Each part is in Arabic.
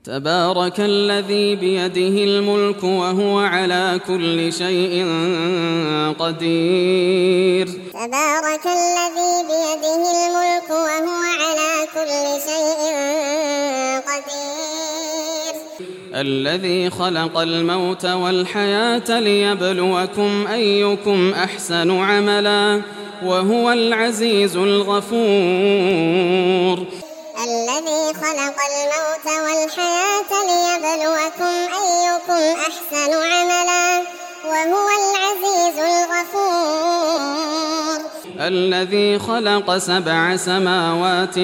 تبارك الذي بيده الملك وهو على كل شيء قدير. تبارك الذي بيده الملك وهو على كل شيء قدير. الذي خلق الموت والحياة ليبلوكم أيكم أحسن عملا وهو العزيز الغفور. الذي خلق الموت والحياة ليبلوكم أيكم أحسن عملا وهو العزيز الغفور. الذي خلق 7 سماوات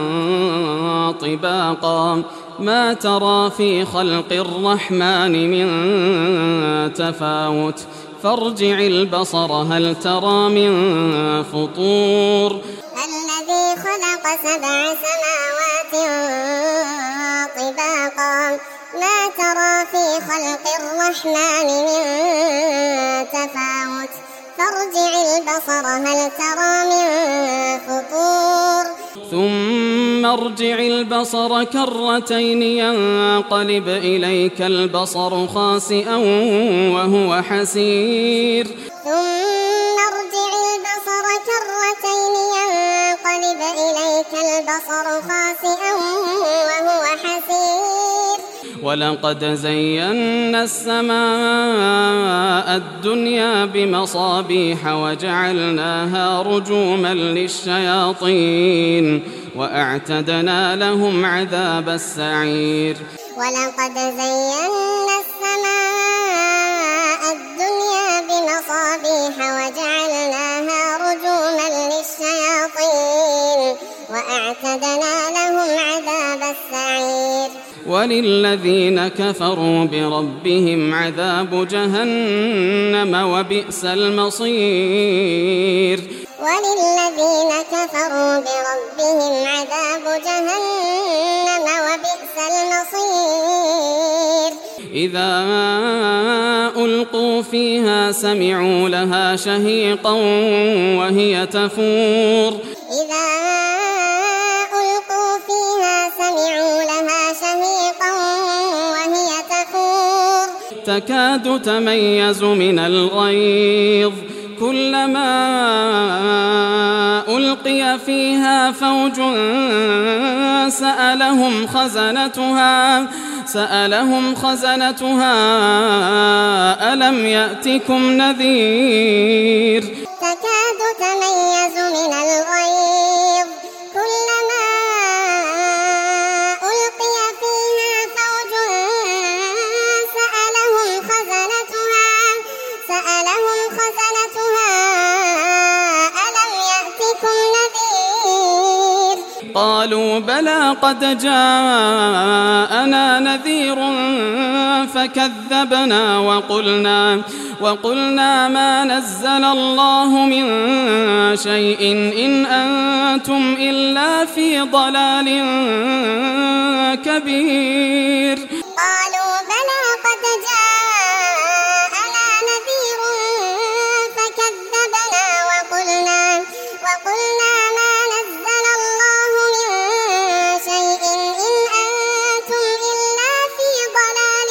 طباقا ما ترى في خلق الرحمن من تفاوت فارجع البصر هل ترى من فطور. الذي خلق 7 سماوات طباقا ما ترى في خلق الرحمن من تفاوت فارجع البصر هل ترى من فطور. ثم ارجع البصر كرتين ينقلب إليك البصر خاسئا وهو حسير. ثم ارجع البصر كرتين ينقلب إليك البصر خاسئا وهو حسير. ولقد زينا السماء الدنيا بمصابيح وجعلناها رجوما للشياطين وأعتدنا لهم عذاب السعير. ولقد زينا السماء الدنيا بمصابيح وجعلناها رجوما للشياطين وأعتدنا لهم عذاب السعير. وللذين كفروا بربهم عذاب جهنم وبئس المصير. وللذين كفروا بربهم عذاب جهنم وبئس المصير. إذا ألقوا فيها سمعوا لها شهيقا وهي تفور. إذا ألقوا فيها سمعوا لها شهيقا وهي تفور. تكاد تميز من الغيظ كلما ألقي فيها فوج سألهم خزنتها ألم يأتكم نذير. تكاد تميز من الغيظ كلما ألقي فيها فوج سألهم خزنتها ألم يأتكم نذير. قالوا بلى قد جاءنا نذير فكذبنا وقلنا ما نزل الله من شيء إن أنتم إلا في ضلال كبير. قالوا بلى قد جاءنا نذير فكذبنا وقلنا ما نزل الله من شيء إن أنتم إلا في ضلال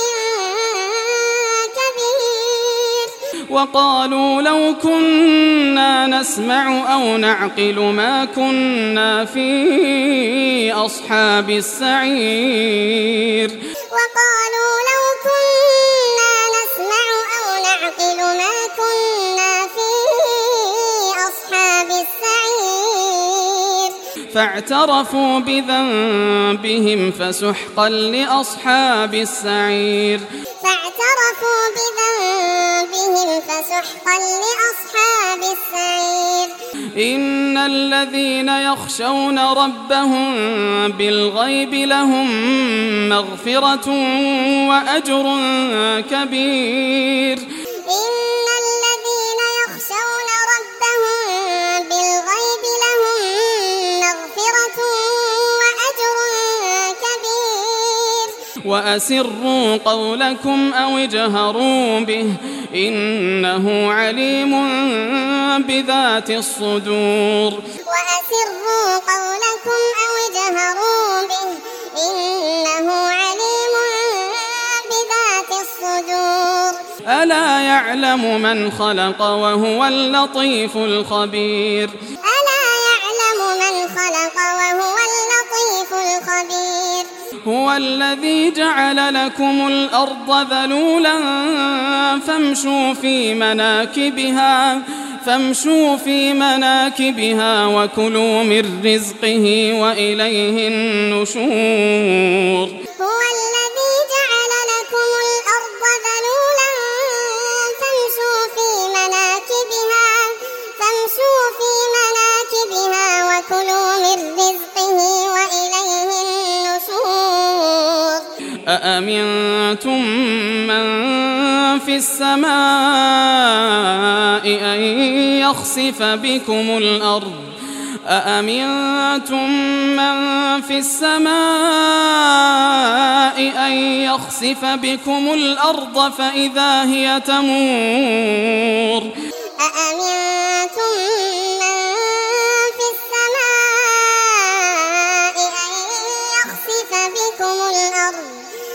كبير. وقالوا لو كنا نسمع أو نعقل ما كنا في أصحاب السعير. وقالوا لو كنا نسمع أو نعقل ما كنا في أصحاب السعير. فاعترفوا بذنبهم فسحقا لأصحاب السعير. فاعترفوا بذنبهم فسحقا لأصحاب السعير. إن الذين يخشون ربهم بالغيب لهم مغفرة وأجر كبير. إن الذين يخشون ربهم بالغيب لهم مغفرة وأجر كبير. وأسروا قولكم أو اجهروا به إنه عليم بذات الصدور. وأسروا قولكم أو اجهروا به إنه عليم ألا يعلم من خلق وهو اللطيف الخبير ألا يعلم من خلق وهو اللطيف الخبير هو الذي جعل لكم الأرض ذلولا فامشوا في مناكبها وكلوا من رزقه وإليه النشور هو الذي جعل لكم الأرض ذلولا فامشوا في مناكبها وكلوا من رزقه وإليه النشور أأمنتم من في السماء أن يخسف بكم الأرض فإذا هي تمور أأمنتم من في السماء أن يخسف بكم الأرض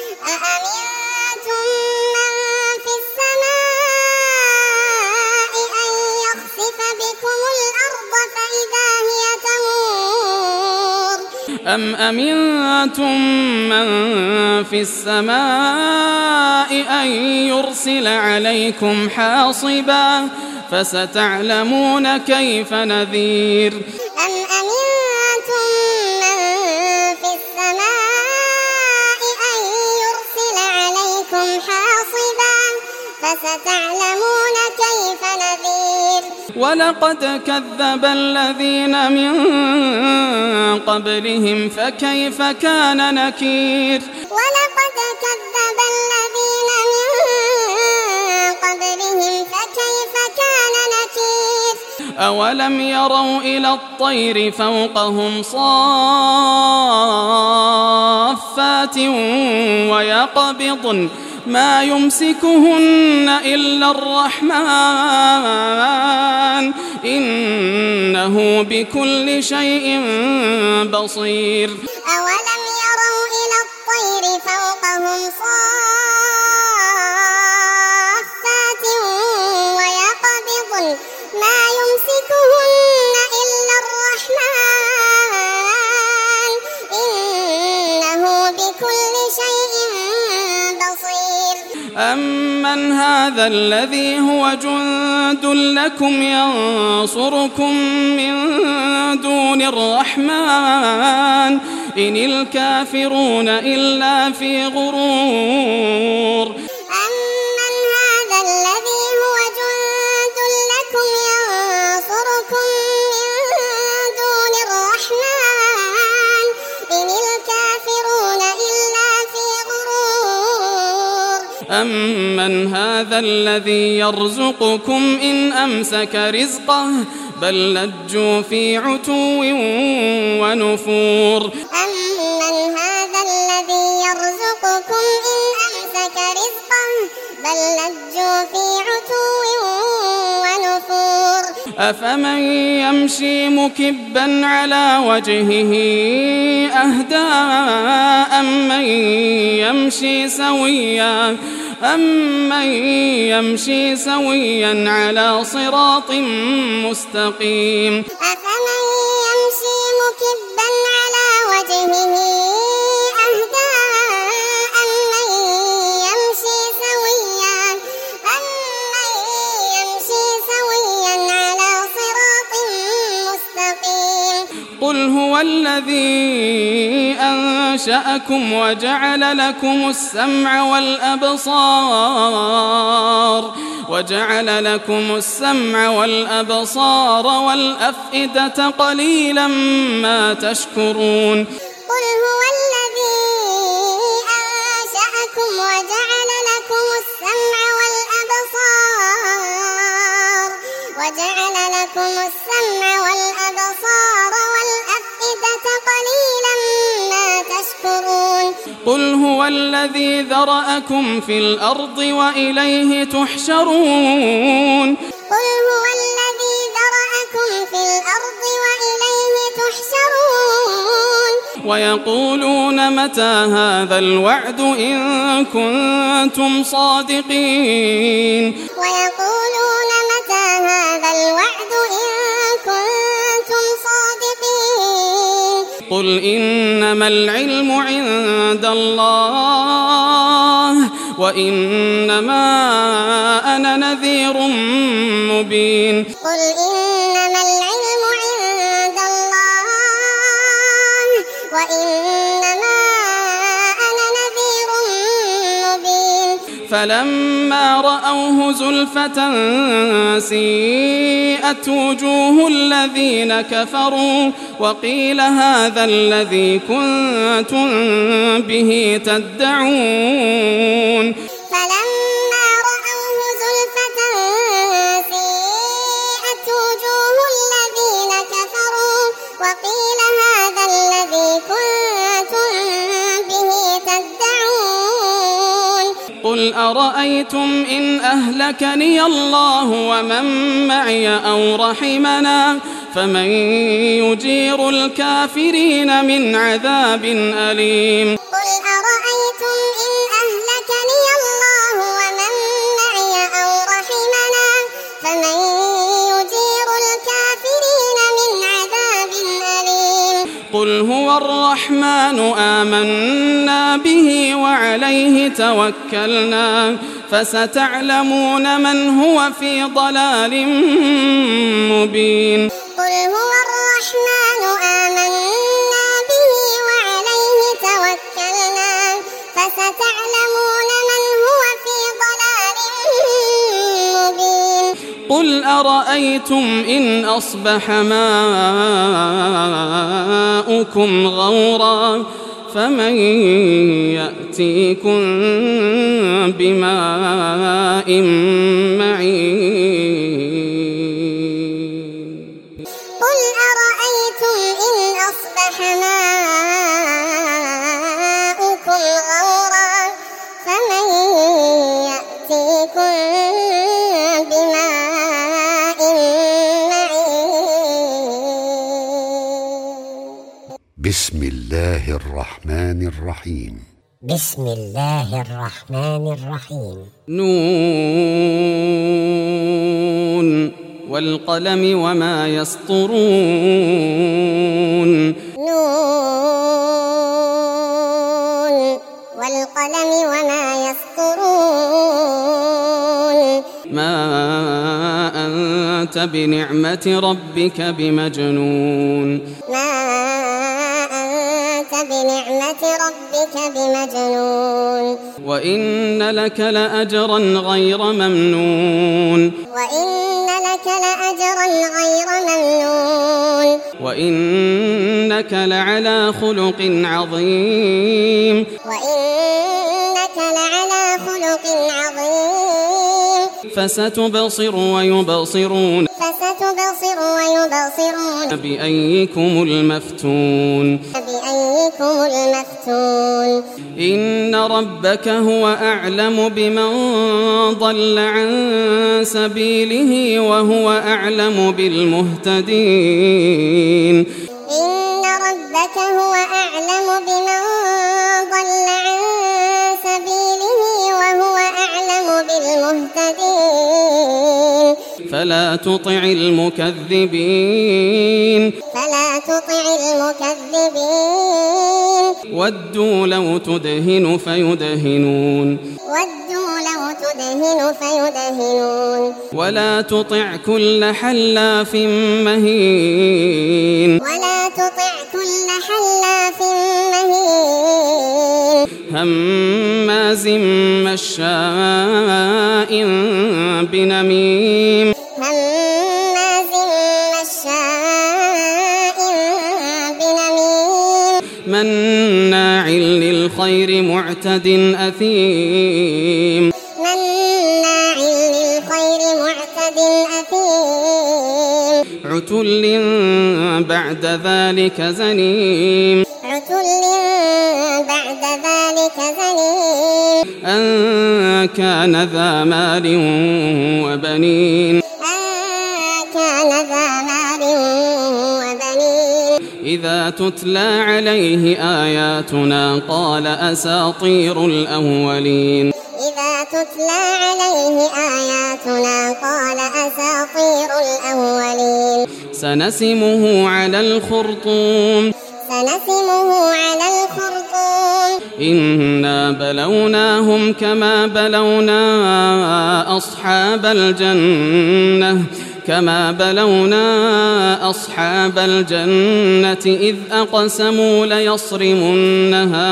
فإذا هي تمور أم أمنتم من في السماء أن يرسل عليكم حاصبا فستعلمون كيف نذير أم أمنتم من في السماء أن يرسل عليكم حاصبا فستعلمون كيف نذير ولقد كذب الذين من قبلهم فكيف كان نكير ولقد كذب الذين من قبلهم فكيف كان نكير أولم يروا إلى الطير فوقهم صافات ويقبضن ما يمسكهن إلا الرحمن إنه بكل شيء بصير أولم يروا إلى الطير فوقهم صافات ويقبضن ما يمسكهن إلا الرحمن إنه بكل شيء بصير أمن هذا الذي هو جند لكم ينصركم من دون الرحمن إن الكافرون إلا في غرور أمن هذا الذي هو جند لكم ينصركم من دون الرحمن إن الكافرون إلا في غرور أمن هذا الذي يرزقكم إن أمسك رزقه بل لجوا في عتو ونفور أمن هذا الذي يرزقكم إن أمسك رزقه بل لجوا في عتو ونفور أفمن يمشي مكبا على وجهه أهدى أمن يمشي سويا على صراط مستقيم أفمن يمشي مكبا على وجهه أهدى أمن يمشي سويا على صراط مستقيم قل هو الذي أنشأكم وجعل لكم السمع والأبصار والأفئدة قليلا ما تشكرون قل هو الذي أنشأكم وجعل لكم السمع والأفئدة قليلا ما تشكرون قل هو الذي ذرأكم في الأرض وإليه تحشرون قل هو الذي ذرأكم في الأرض وإليه تحشرون يحشرون ويقولون متى هذا الوعد إن كنتم صادقين ويقولون متى هذا الوعد إن كنتم صادقين قل إنما العلم عند الله وإنما أنا نذير مبين قل إنما العلم عند الله وإنما أنا نذير مبين فلما رأوه زلفة سيئت وجوه الذين كفروا وقيل هذا الذي كنتم به تدعون فلما رأوه زلفة سيئت وجوه الذين كفروا وقيل هذا الذي كنتم به تدعون قل أرأيتم إن أهلكني الله ومن معي أو رحمنا فمن يجير الكافرين من عذاب أليم قل أرأيتم إن أهلكني الله ومن معي أو رحمنا فمن يجير الكافرين من عذاب أليم قل هو الرحمن آمنا به وعليه توكلنا فستعلمون من هو في ضلال مبين قل هو الرحمن آمنا به وعليه توكلنا فستعلمون من هو في ضلال مبين قل أرأيتم إن أصبح ماؤكم غورا فمن يأتيكم بماء معين قل أرأيتم إن أصبح ماؤكم غورا فمن يأتيكم بماء معين بسم الله الرحمن الرحيم بسم الله الرحمن الرحيم نون والقلم وما يسطرون نون والقلم وما يسطرون ما أنت بنعمة ربك بمجنون ما أنت بنعمة ربك بمجنون وإن لك لأجرا غير ممنون وإن لك لأجرا غير ممنون وإنك لعلى خلق عظيم وإنك لعلى خلق عظيم فستبصر ويبصرون بأيكم المفتون إن ربك هو أعلم بمن ضل عن سبيله وهو أعلم بالمهتدين إن ربك هو أعلم بمن ضل عن سبيله وهو أعلم بالمهتدين فلا تطع المكذبين ودوا لو تدهن فيدهنون ولا تطع كل حلاف مهين هماز مشاء بنميم مناع للخير معتد أثيم عتل بعد ذلك زنيم أن كان ذا مال وبنين إذا تتلى عليه آياتنا قال أساطير الأولين إذا تتلى عليه آياتنا قال أساطير الأولين سنسمه على الخرطوم إنا بلوناهم كما بلونا أصحاب الجنة إذ أقسموا ليصرمنها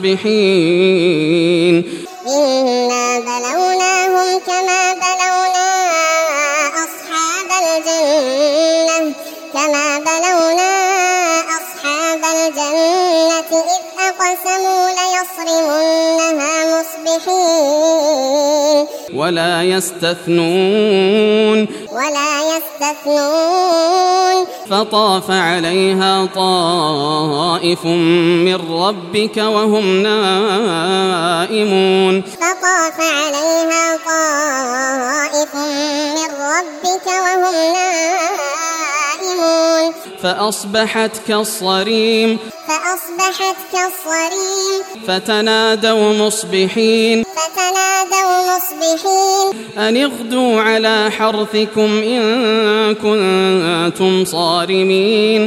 مصبحين إنا بلوناهم كما بلونا أصحاب الجنة إذ أقسموا ليصرمنها مصبحين ولا يستثنون فطاف عليها طائف من ربك وهم نائمون فأصبحت كالصريم فتنادوا مصبحين أن اغدوا على حرثكم إن كنتم صارمين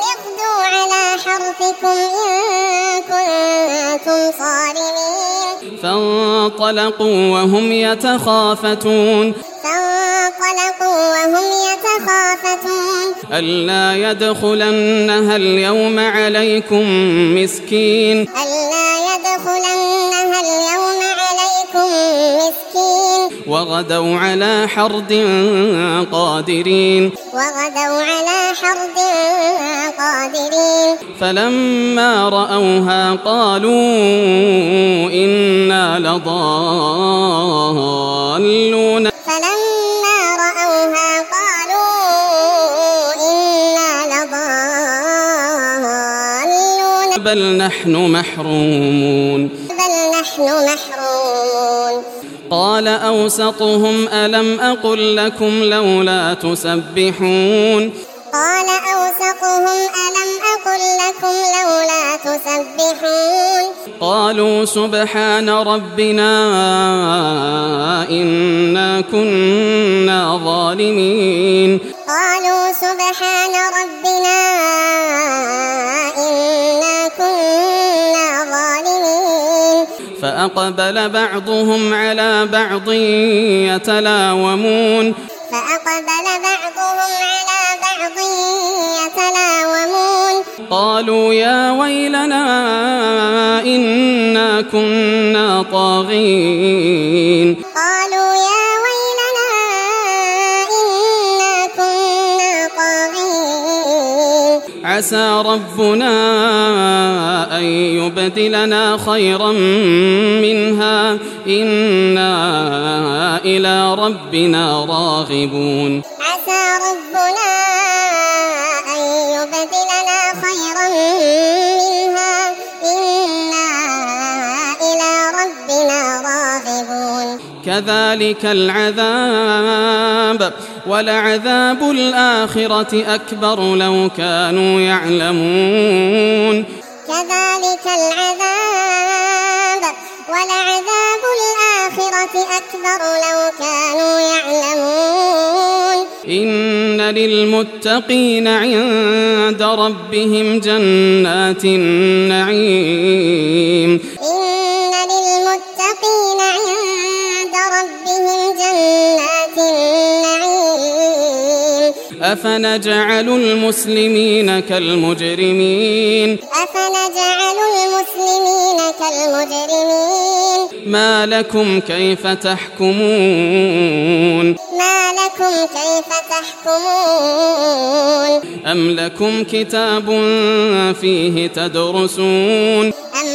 فانطلقوا وهم يتخافتون ألا يدخلنها اليوم عليكم مسكين وغدوا على حرد قادرين فلما رأوها قالوا إنا لضالون بل نحن محرومون قال أوسطهم ألم أقل لكم لولا تسبحون قالوا سبحان ربنا إنا كنا ظالمين فأقبل بعضهم على بعض يتلاومون قالوا يا ويلنا إنا كنا طاغين عسى ربنا أن يبدلنا خيرا منها إنا إلى ربنا راغبون كذلك العذاب ولعذاب الآخرة أكبر لو كانوا يعلمون إن للمتقين عند ربهم جنات النعيم أفنجعل المسلمين كالمجرمين ما لكم كيف تحكمون أم لكم كتاب فيه تدرسون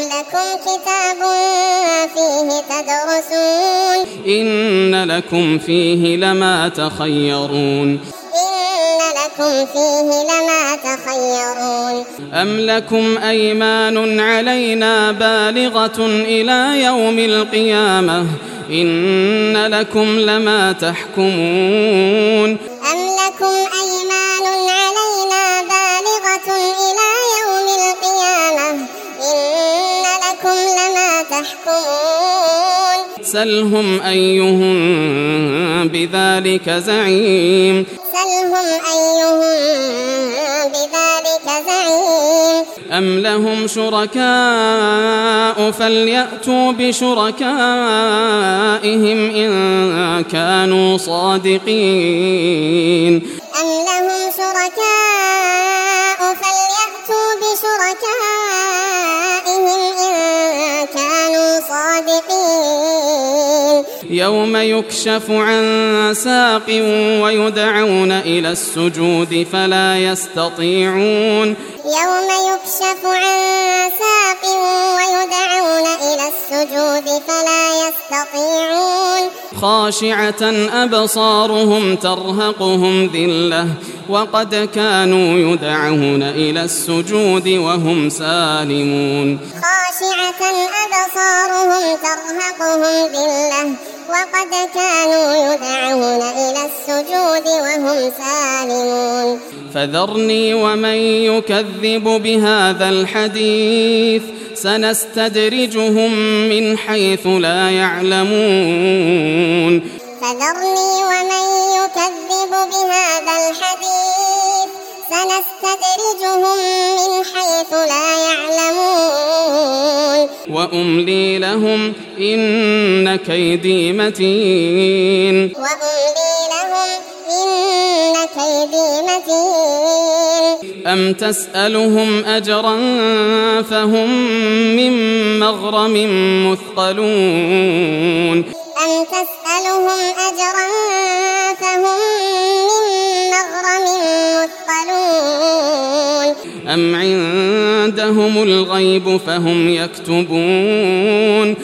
إن لكم فيه لما تخيرون أم لكم أيمان علينا بالغة إلى يوم القيامة إن لكم لما تحكمون أم لكم أيمان علينا بالغة إلى سلهم أيهم بذلك زعيم أم لهم شركاء فليأتوا بشركائهم إن كانوا صادقين يوم يكشف عن ساق ويدعون إلى السجود فلا يستطيعون خاشعة أبصارهم ترهقهم ذلة وقد كانوا يدعون إلى السجود وهم سالمون فذرني ومن يكذب بهذا الحديث سنستدرجهم من حيث لا يعلمون وأملي لهم إن كيدي متين أم تسألهم أجرا فهم من مغرم مثقلون أم عندهم الغيب فهم يكتبون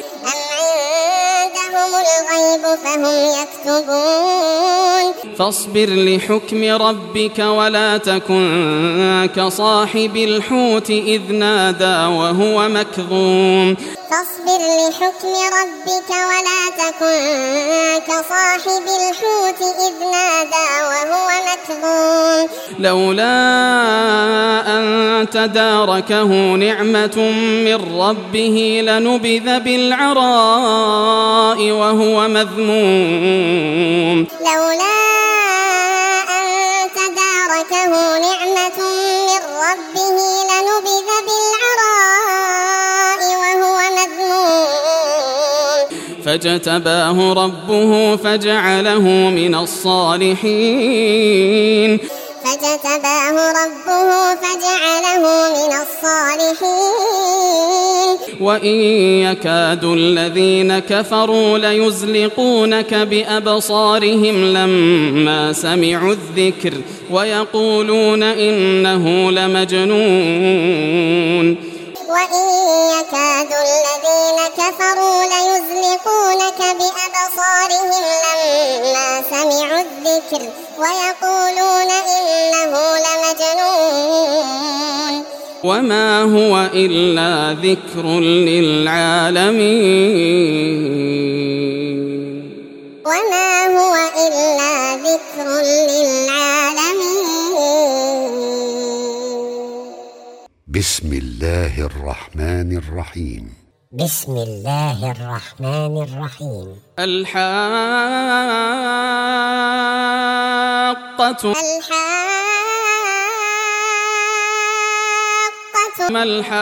فاصبر لحكم ربك ولا تكن كصاحب الحوت إذ نادى وهو مكظوم لولا أن تداركه نعمة من ربه لنبذ بالعراء وهو مذموم فاجتباه ربه فجعله من الصالحين وإن يكاد الذين كفروا ليزلقونك بأبصارهم لما سمعوا الذكر ويقولون إنه لمجنون وما هو إلا ذكر للعالمين. بسم الله الرحمن الرحيم. الحاقة ما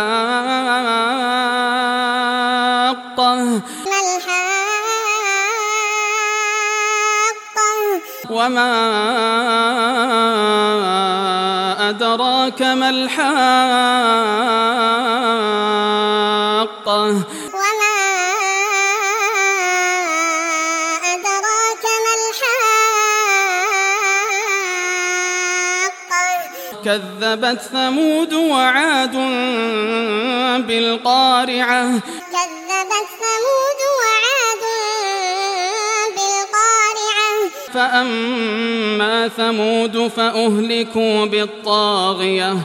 الحاقة وما أدراك ما الحاقة كذبت ثمود وعاد بالقارعة فأما ثمود فأهلكوا بالطاغية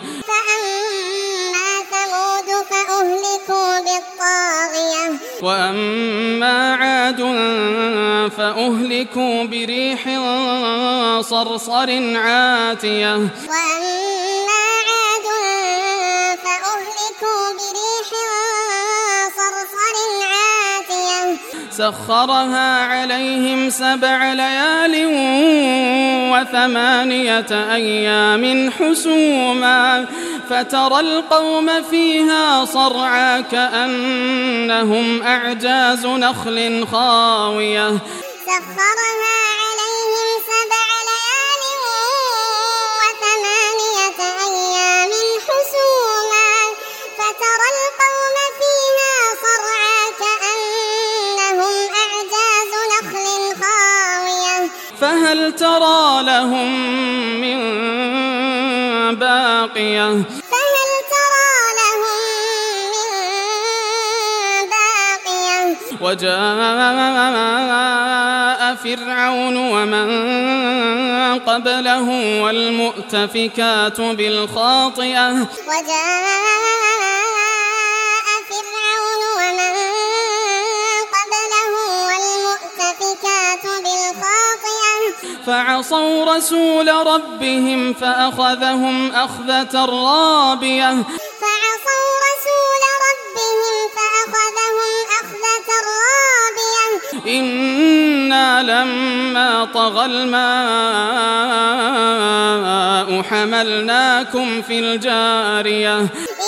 وأما عاد فأهلكوا بريح صرصر عاتية سخرها عليهم 7 ليال و8 أيام حسوما فترى القوم فيها صرعى كأنهم أعجاز نخل خاوية سخرها عليهم 7 ليال و8 أيام حسوما فترى القوم فيها صرعى كأنهم أعجاز نخل خاوية فهل ترى لهم من باقية وجاء فرعون ومن قبله والمؤتفكات بالخاطئة فعصوا رسول ربهم فأخذهم أخذة رابية إنا لما طغى الماء حملناكم في الجارية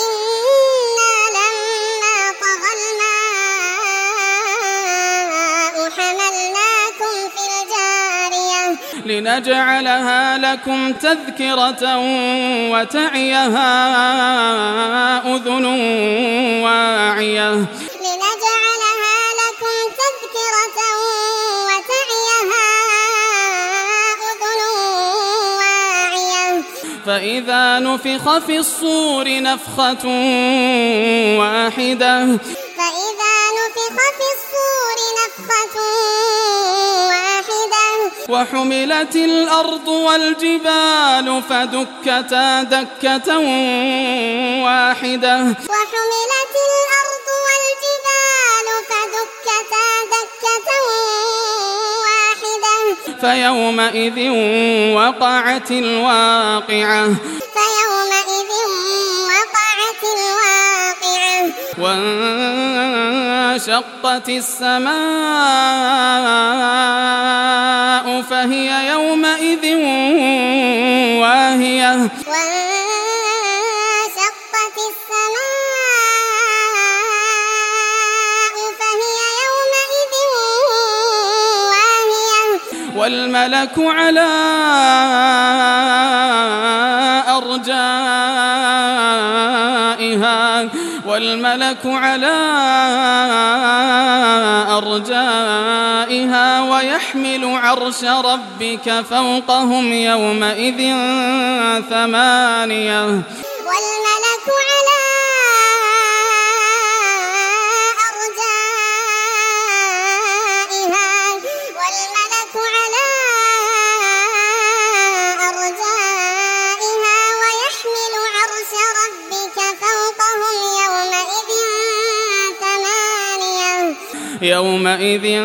لنجعلها لكم تذكرة وتعيها أذن واعية فإذا نفخ في الصور نفخة واحدة وحملت الأرض والجبال فدكتا دكة واحدة فيومئذ وقعت الواقعة وانشقت السماء فهي يومئذ واهية والملك على أرجائها ويحمل عرش ربك فوقهم يومئذ 8 يومئذ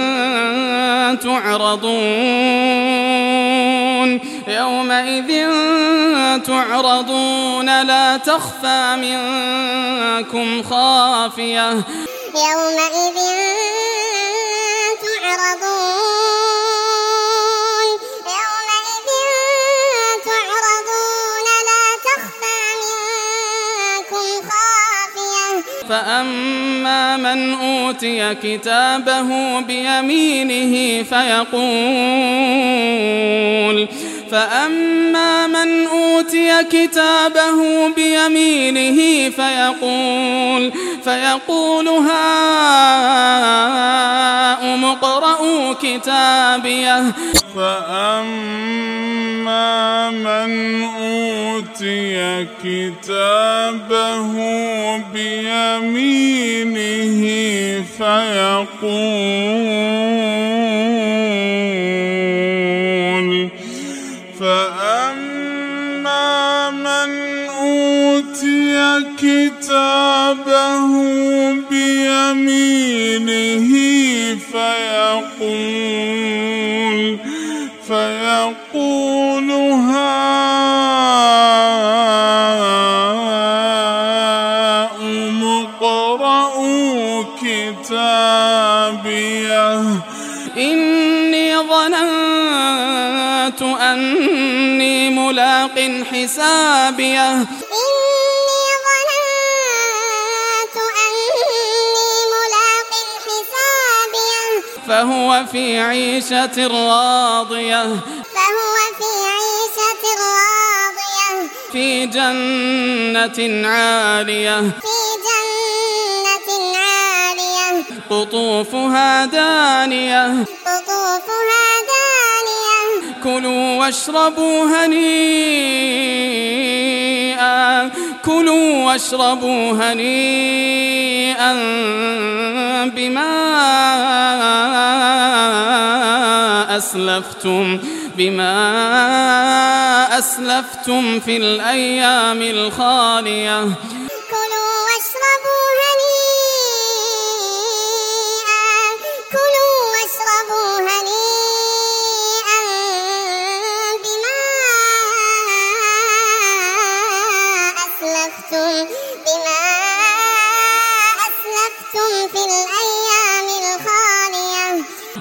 تعرضون لا تخفى منكم خافية يومئذ تعرضون لا تخفى منكم خافية فأما من أوتي كتابه بيمينه فيقول هاؤم اقرءوا كتابيه فأما من أوتي كتابه بيمينه فيقول هاؤم اقرءوا كتابيه إني ظننت أني ملاق حسابيه إني ظننت أني ملاق حسابيه فهو في عيشة راضية فهو في عيشة راضية في جنة عالية في جنة عالية قطوفها دانية قطوفها دانية كلوا واشربوا هنيئا كلوا واشربوا هنيئا بما أسلفتم في الأيام الخالية كلوا واشربوا هنيئا كلوا واشربوا هنيئا بما أسلفتم في الأيام الخالية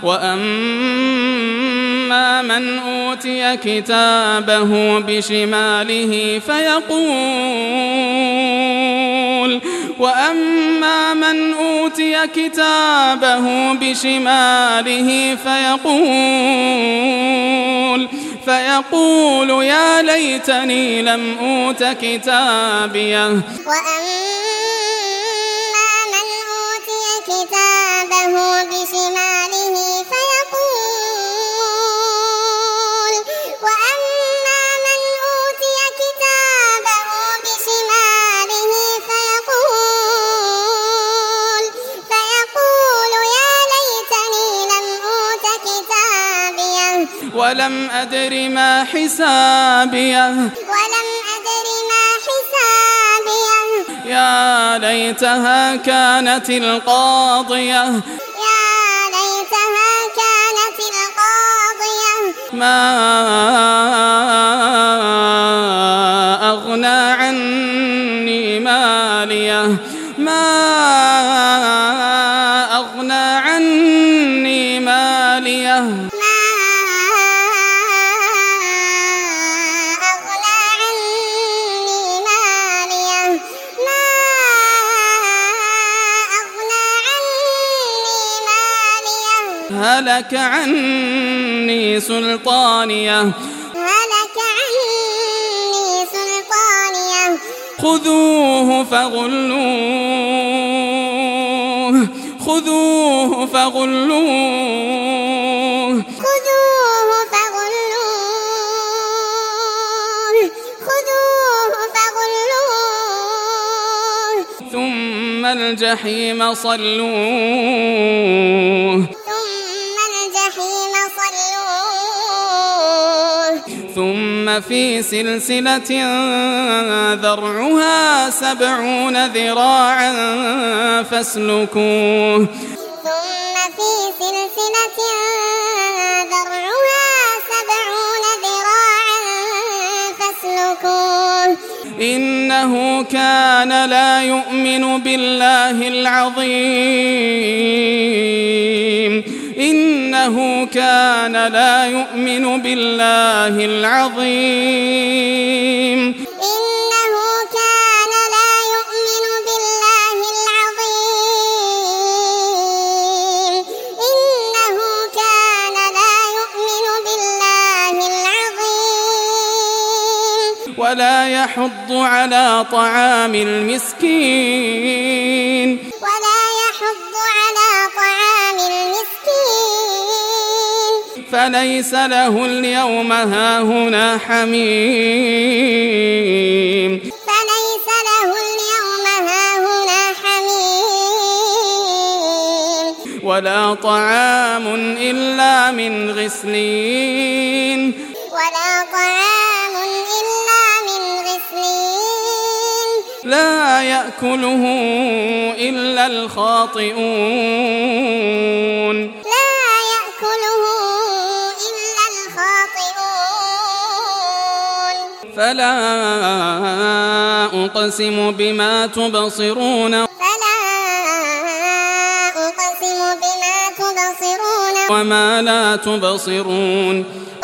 وأما من أوتي كتابه بشماله فيقول يا ليتني لم أوت كتابيه وأما من أوتي كتابه بشماله فيقول يا ليتني لم أوت كتابيه ولم أدر ما حسابيه يا ليتها كانت القاضية ما أغنى عني ماليه هلك عني سلطانيه خذوه فغلوه ثم الجحيم صلوه ثم في سلسلة ذرعها 70 ذراعا فاسلكوه إنه كان لا يؤمن بالله العظيم ولا يحض على طعام المسكين فليس له اليوم هاهنا حميم ولا طعام إلا من غسلين لا يأكله إلا الخاطئون فلا أقسم بما تبصرون وما لا تبصرون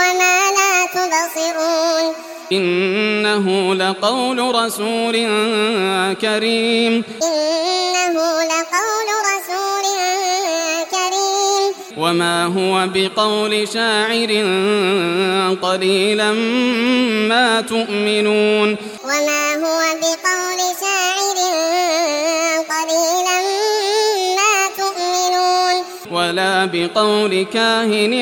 إنه لقول رسول كريم وما هو بقول شاعر قليلا ما تؤمنون ولا بقول كاهن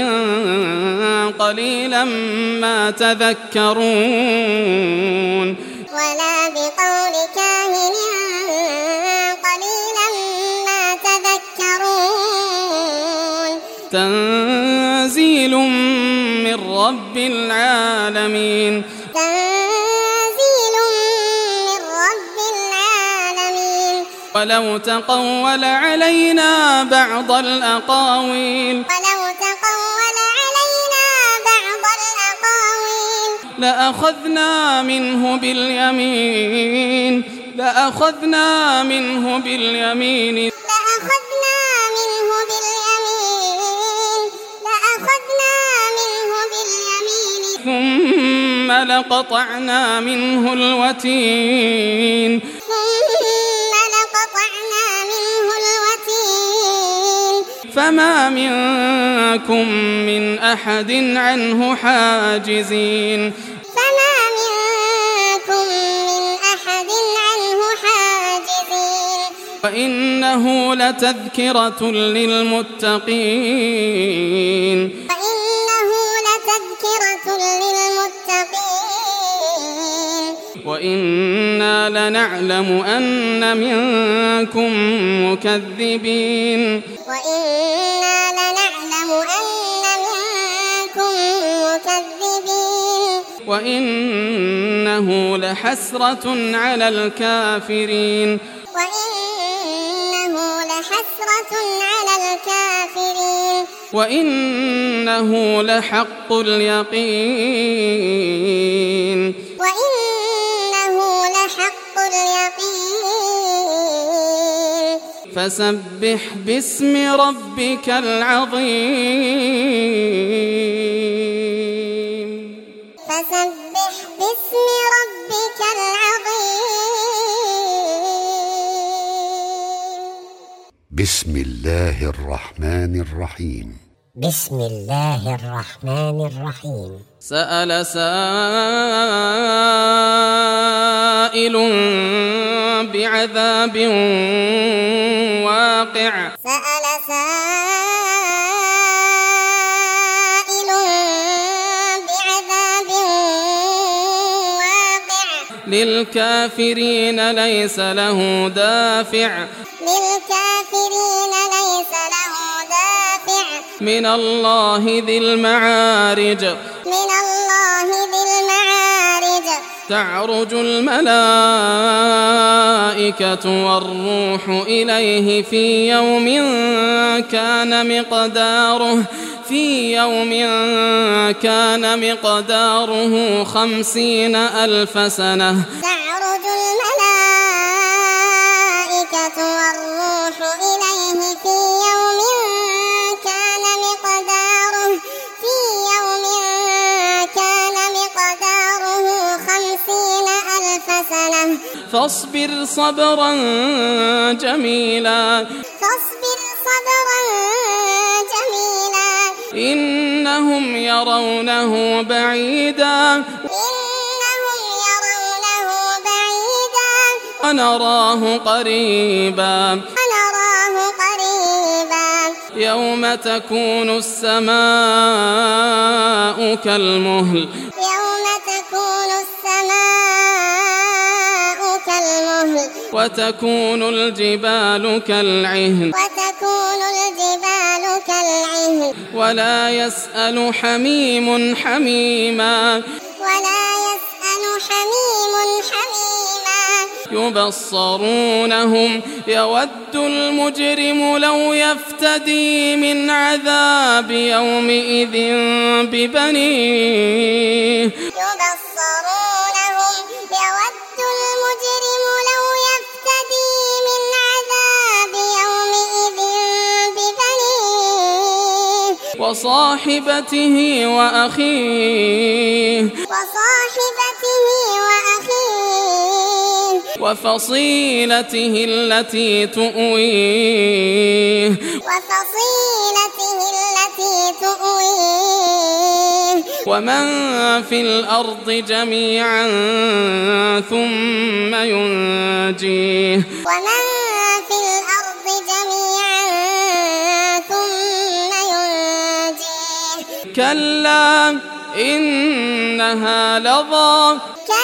قليلا ما تذكرون تنزيل من رب العالمين ولو تقول علينا بعض الأقاويل لأخذنا منه باليمين ثم لقطعنا منه الوتين فما منكم من أحد عنه حاجزين وإنه لتذكرة للمتقين وإنا لنعلم أن منكم مكذبين وإنه لحسرة على الكافرين وإنه لحق اليقين فسبح باسم ربك العظيم بسم الله الرحمن الرحيم سأل سائل بعذاب واقع للكافرين ليس له دافع من الله ذي المعارج تعرج الملائكة والروح إليه في يوم كان مقداره 50,000 سنة تعرج الملائكة والروح إليه في يوم كان مقداره 50,000 سنة فاصبر صبرا جميلا إنهم يرونه بعيدا ونراه قريبا يوم تكون السماء كالمهل وتكون الجبال كالعهن ولا يسأل حميم حميما يبصرونهم يود المجرم لو يفتدي من عذاب يومئذ ببنيه وصاحبته وأخيه وفصيلته التي تؤويه ومن في الأرض جميعا ثم ينجيه كلا إنها لظى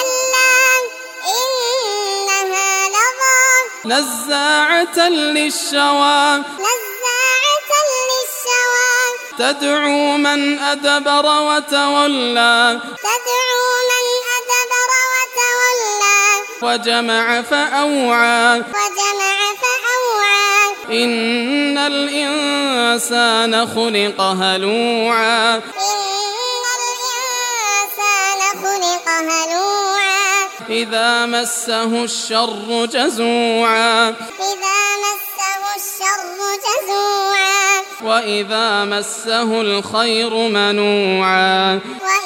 نزاعة للشوى تدعو من أدبر وتولى وجمع فأوعى إن الإنسان خلق هلوعا إذا مسه الشر جزوعا وإذا مسه الخير منوعا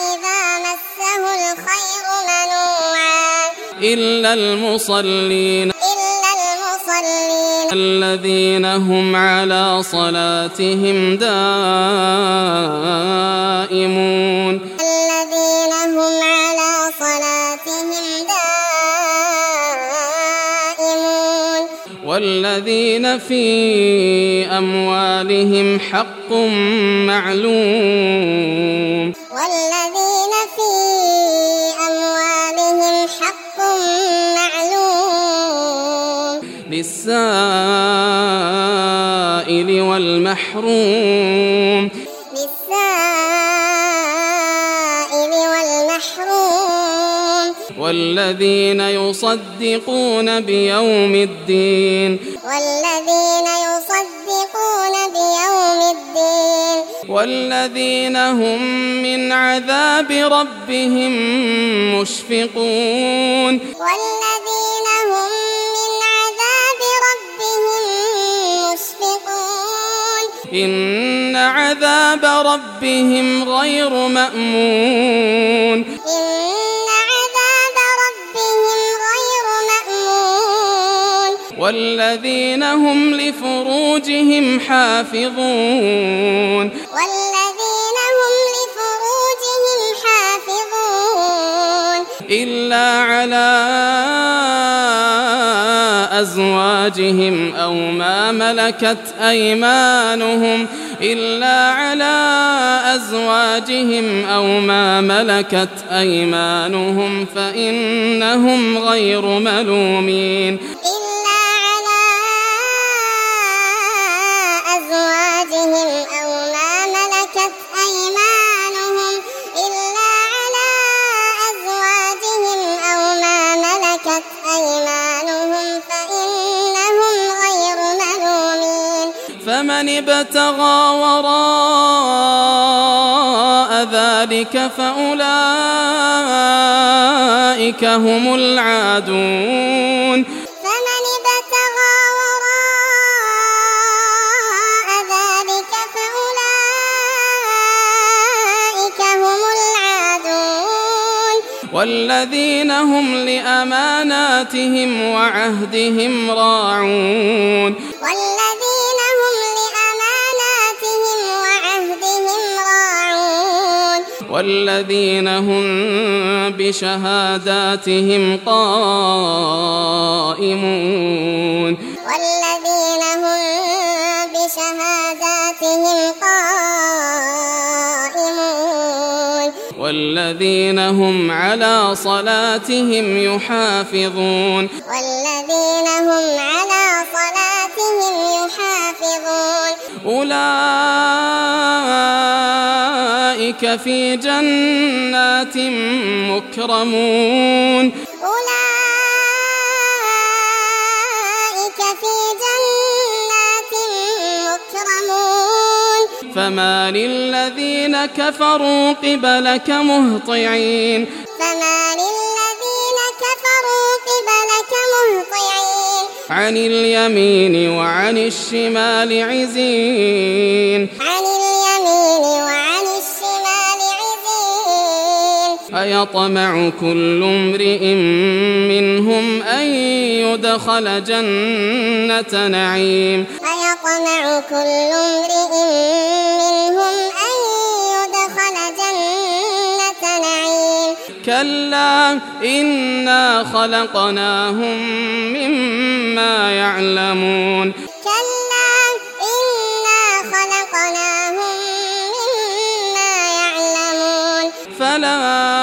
إلا المصلين الذين هم على صلاتهم دائمون والذين في أموالهم حق معلوم للسائل والمحروم والذين يصدقون بيوم الدين والذين هم من عذاب ربهم مشفقون إن عذاب ربهم غير مأمون والذين هم لفروجهم حافظون إلا على أزواجهم أو ما ملكت أيمانهم فإنهم غير ملومين فمن ابتغى وراء ذلك فأولئك هم العادون والذين هم لأماناتهم وعهدهم راعون والذين هم بشهاداتهم قائمون والذين هم على صلاتهم يحافظون أولئك في جنات مكرمون فما للذين كفروا قبلك مهطعين عن اليمين وعن الشمال عزين أيطمع كل امرئ منهم أن يدخل جنة نعيم أيطمع كل امرئ منهم أن يدخل جنة نعيم كلا إنا خلقناهم مما يعلمون كلا إنا خلقناهم مما يعلمون فلا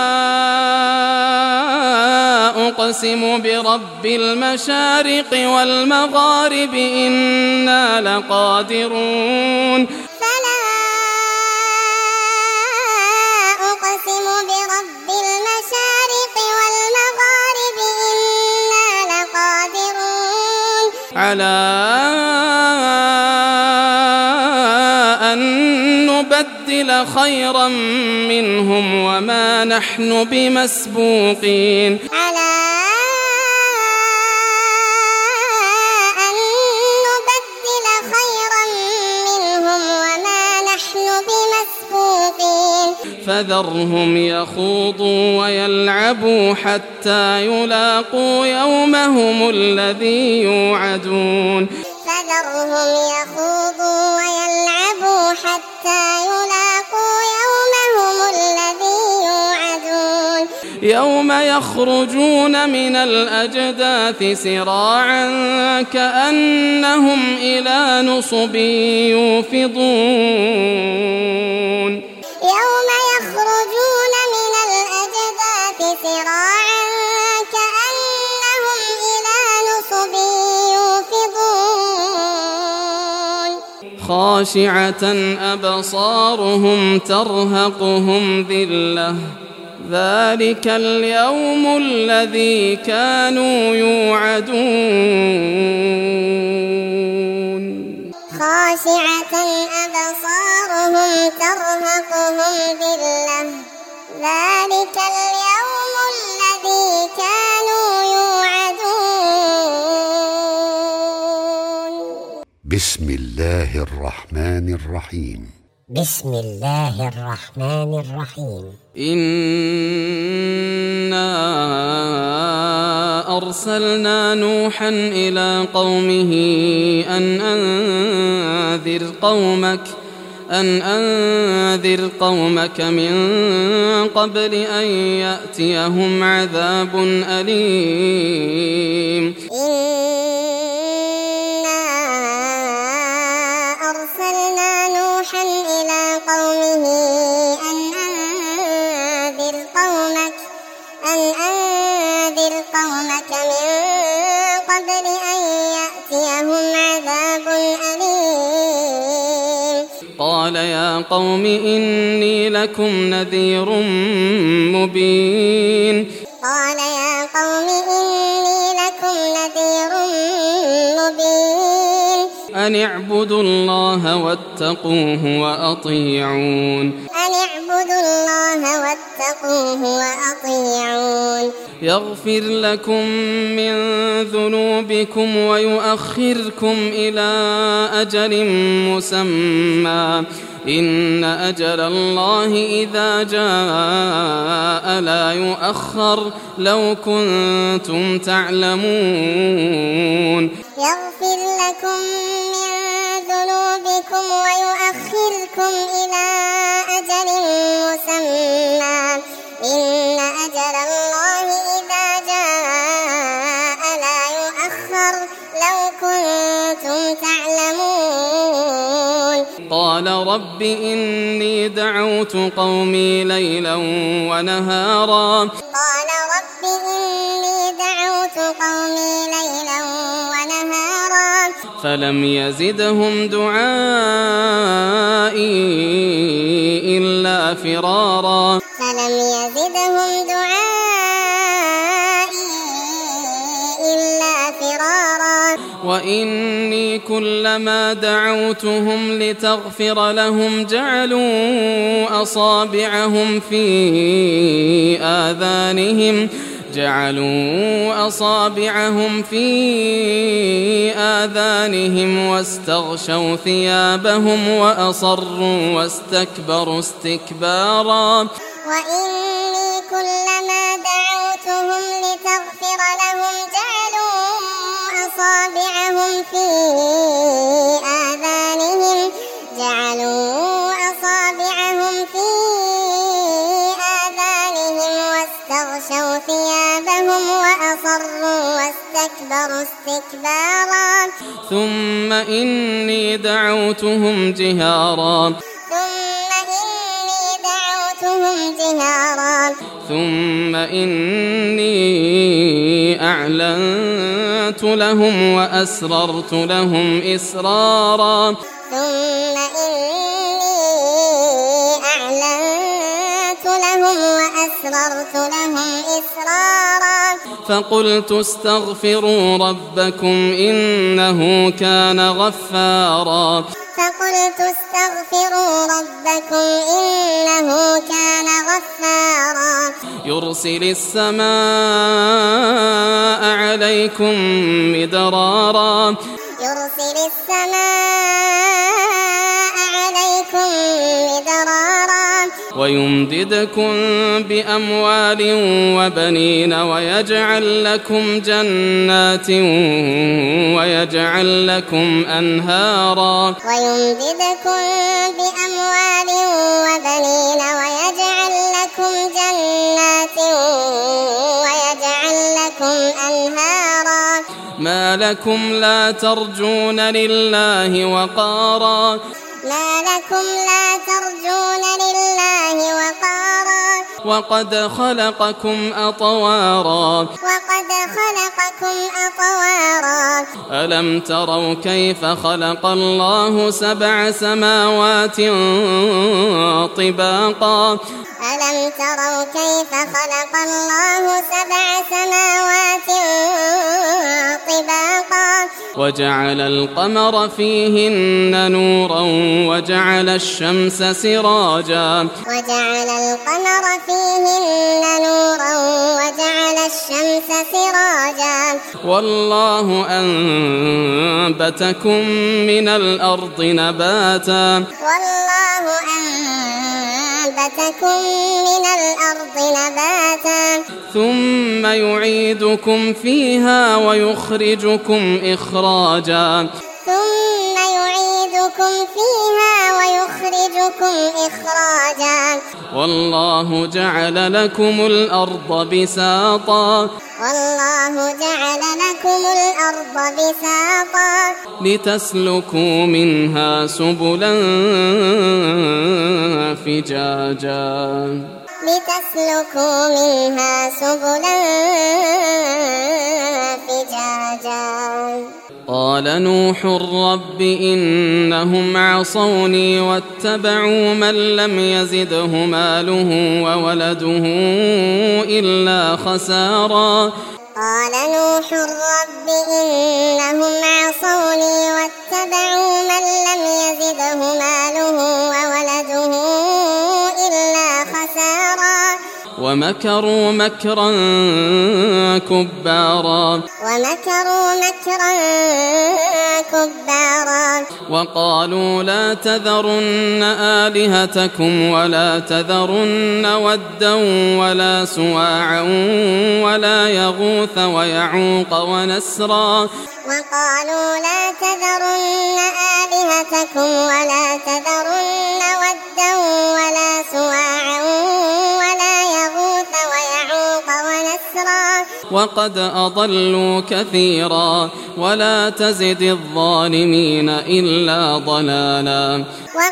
أقسم برب المشارق والمغارب إنا لقادرون فلا أقسم برب المشارق والمغارب إنا لقادرون على أن نبدل خيرا منهم وما نحن بمسبوقين على أن نبدل خيرا منهم وما نحن بمسبوقين فذرهم يخوضوا ويلعبوا حتى يلاقوا يومهم الذي يوعدون فذرهم يخوضوا ويلعبوا حتى يلاقوا يومهم الذي يوعدون يوم يخرجون من الأجداث سراعا كأنهم إلى نصب يوفضون يوم يخرجون من الأجداث سراعا كأنهم إلى نصب يوفضون خاشعة أبصارهم ترهقهم ذلة ذلك اليوم الذي كانوا يوعدون خاشعة أبصارهم ترهقهم ذلة ذلك اليوم الذي كانوا يوعدون بسم الله الرحمن الرحيم بسم الله الرحمن الرحيم إنا أرسلنا نوحا إلى قومه أن أنذر قومك من قبل أن يأتيهم عذاب أليم إنا أرسلنا نوحا إلى قومه أن أنذر قومك من قبل أن يأتيهم عذاب أليم قال يا قوم إني لكم نذير مبين قال يا قوم إني لكم نذير مبين أن اعبدوا الله واتقوه وأطيعون يغفر لكم من ذنوبكم ويؤخركم إلى أجل مسمى إن أجل الله إذا جاء لا يؤخر لو كنتم تعلمون يغفر لكم من ذنوبكم ويؤخركم إلى أجل مسمى إن أجل الله إذا جاء لا يؤخر لو كنتم تعلمون قال رب إني دعوت قومي ليلا ونهارا فلم يزدهم دعائي إلا فرارا وإني كلما دعوتهم لتغفر لهم جعلوا أصابعهم في آذانهم واستغشوا ثيابهم وأصروا واستكبروا استكبارا وإني كلما دعوتهم لتغفر لهم جعلوا أصابعهم في آذانهم واستغشوا ثيابهم وأصروا واستكبروا استكبارا ثم إني دعوتهم جهارا ثم إني أعلنت لهم وأسررت لهم إسرارا فقلت استغفروا ربكم إنه كان غفارا يرسل السماء عليكم مدرارا ويمددكم بأموال وبنين ويجعل لكم جنات ويجعل لكم أنهارا ما لكم لا ترجون لله وقارا وقد خلقكم أطوارا ألم تروا كيف خلق الله 7 سماوات طباقا وجعل القمر فيهن نورا وجعل الشمس سراجا والله أنبتكم من الأرض نباتا ثم يعيدكم فيها ويخرجكم إخراجا والله جعل لكم الأرض بساطا لتسلكوا منها سبلا فجاجا قال نوح رب إنهم عصوني واتبعوا من لم يزده ماله وولده إلا خسارا ومكروا مكرا كبارا وقالوا لا تذرن آلهتكم ولا تذرن ودا ولا سواعا ولا يغوث ويعوق ونسرا وقد أضلوا كثيرا ولا تزد الظالمين إلا ضلالا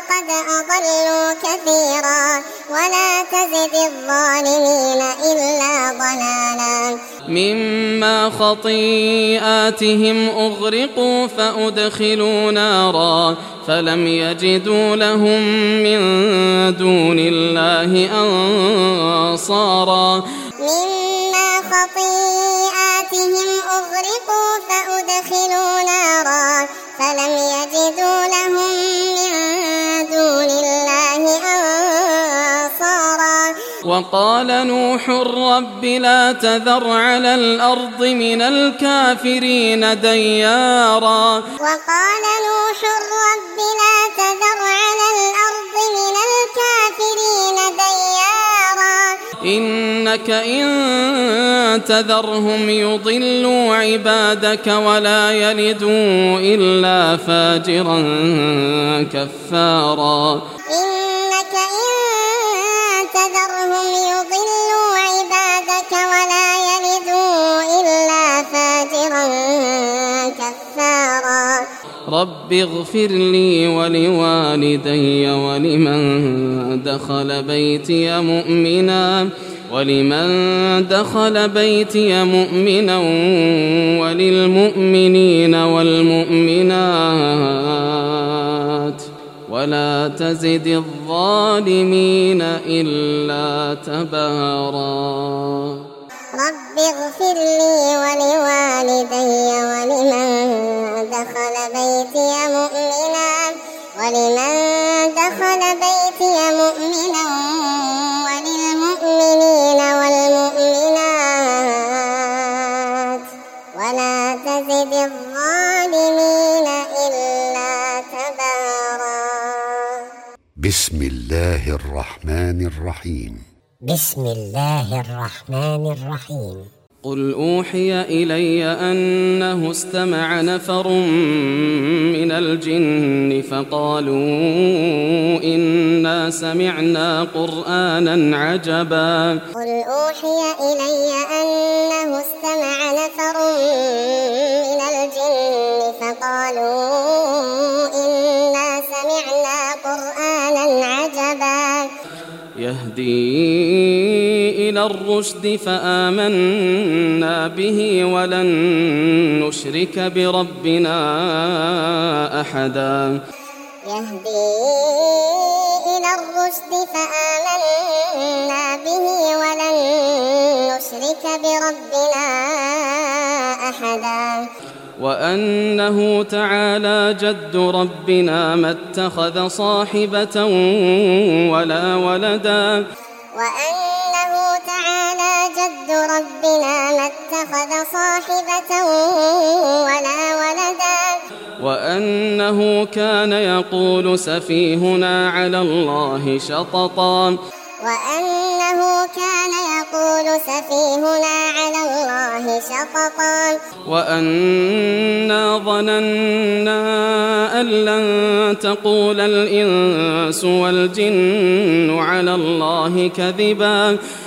مما خطيئاتهم أغرقوا فأدخلوا نارا فلم يجدوا لهم من دون الله أنصارا وقال نوح رب لا تذر على الأرض من الكافرين ديارا إنك إنك إن تذرهم يضلوا عبادك ولا يلدوا إلا فاجرا كفارا إنك إن تذرهم يضلوا عبادك ولا يلدوا إلا فاجرا كفارا رب اغفر لي ولوالدي ولمن دخل بيتي مؤمنا وللمؤمنين والمؤمنات ولا تزد الظالمين إلا تبارا رب اغفر لي ولوالدي ولمن دخل بيتي مؤمنا وللمؤمنين والمؤمنات ولا تزد الظالمين إلا تبارا بسم الله الرحمن الرحيم بسم الله الرحمن الرحيم قل أوحي إلي أنه استمع نفر من الجن فقالوا إنا سمعنا قرآنا عجبا قل أوحي إلي أنه استمع نفر من الجن فقالوا إنا سمعنا قرآنا عجبا يهدي إلى الرشد فآمنا به ولن نشرك بربنا أحدا يهدي إلى الرشد فآمنا به ولن نشرك بربنا أحدا وأنه تعالى جد ربنا ما اتخذ صاحبة ولا ولدا وأنه تعالى جد ربنا ما اتخذ صاحبة ولا ولدا وأنه كان يقول سفيهنا على الله شططا وأنه كان يقول سفيهنا على الله شططا وأنا ظننا أن لن تقول الإنس والجن على الله كذبا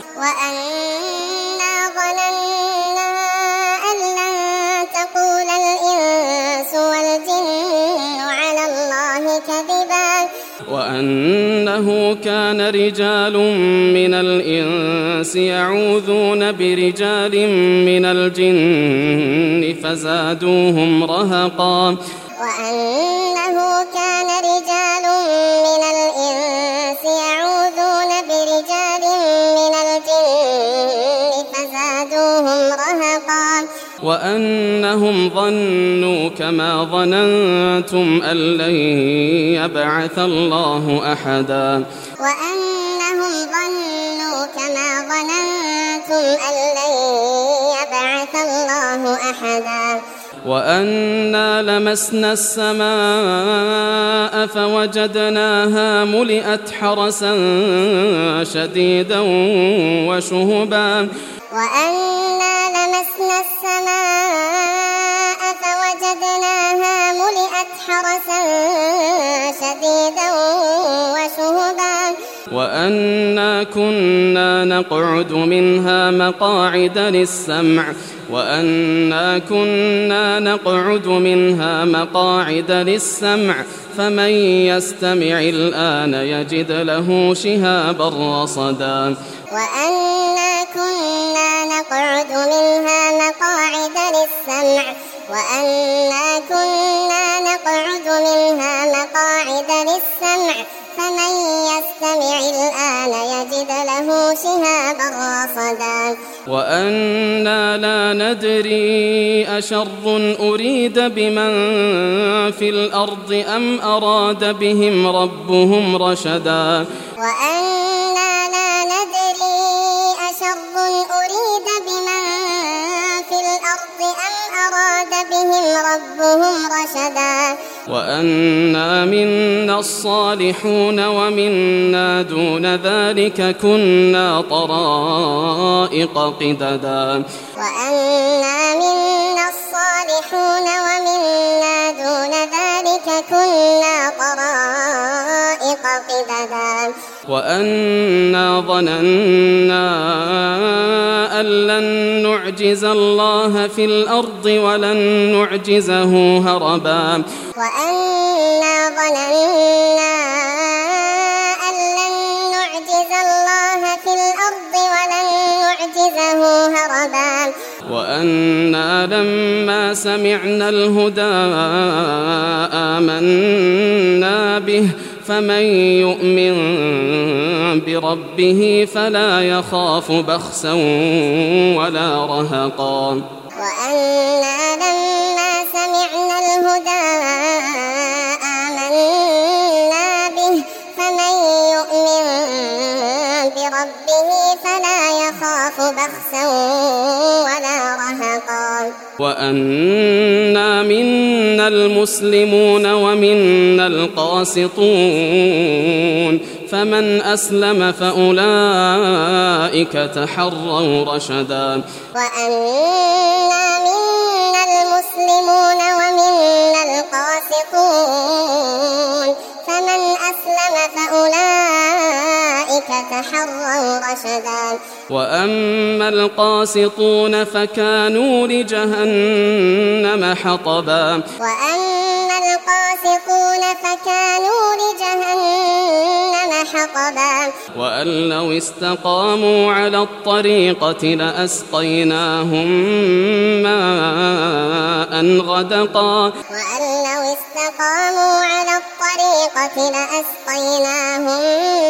وأنا ظننا أن لن تقول الإنس والجن على الله كذبا وأنه كان رجال من الإنس يعوذون برجال من الجن فزادوهم رهقا وأنه كان رجال من الإنس يعوذون برجال من الجن فزادوهم رهقا وأنهم ظنوا كما ظننتم أن لن يبعث الله أحدا وأنهم ظنوا كما ظننتم أن لن يبعث الله أحدا وأنا لمسنا السماء فوجدناها ملئت حرسا شديدا وشهبا وأنا لمسنا السماء فوجدناها ملئت حرسا شديدا وشهبا وأنا كنا نقعد منها مقاعد للسمع فمن يستمع الآن يجد له شهابا رصدا وأنا كنا نقعد منها مقاعد للسمع فمن يستمع الآن يجد له شهابا رصدا وأنا لا ندري أشر أريد بمن في الأرض أم أراد بهم ربهم رشدا وأنا لا ندري أشر أريد بمن في الأرض أم أراد بهم ربهم رشدا وأنا منا الصالحون ومنا دون ذلك كنا طرائق قددا وأنا منا الصالحون ومنا دون ذلك كنا طرائق قددا وأنا ظننا أن لن نعجز الله في الأرض ولن نعجزه هربا وأنا ظننا أن لن نعجز الله في الأرض ولن نعجزه هربا وأنا لما سمعنا الهدى آمنا به فمن يؤمن بربه فلا يخاف بخسا ولا رهقا وأنا لما سمعنا الهدى آمنا به فمن يؤمن بربه فلا يخاف بخسا ولا رهقا وأنا منا المسلمون ومنا القاسطون فمن أسلم فأولئك تحروا رشدا وأنا منا المسلمون ومنا القاسطون فمن أسلم فأولئك تحروا رشدا وأما القاسطون فكانوا لجهنم حطبا وأما القاسطون فكانوا لجهنم حطبا وأن لو استقاموا على الطريقة لأسقيناهم ماء غدقا وأن لو استقاموا على الطريقة لأسقيناهم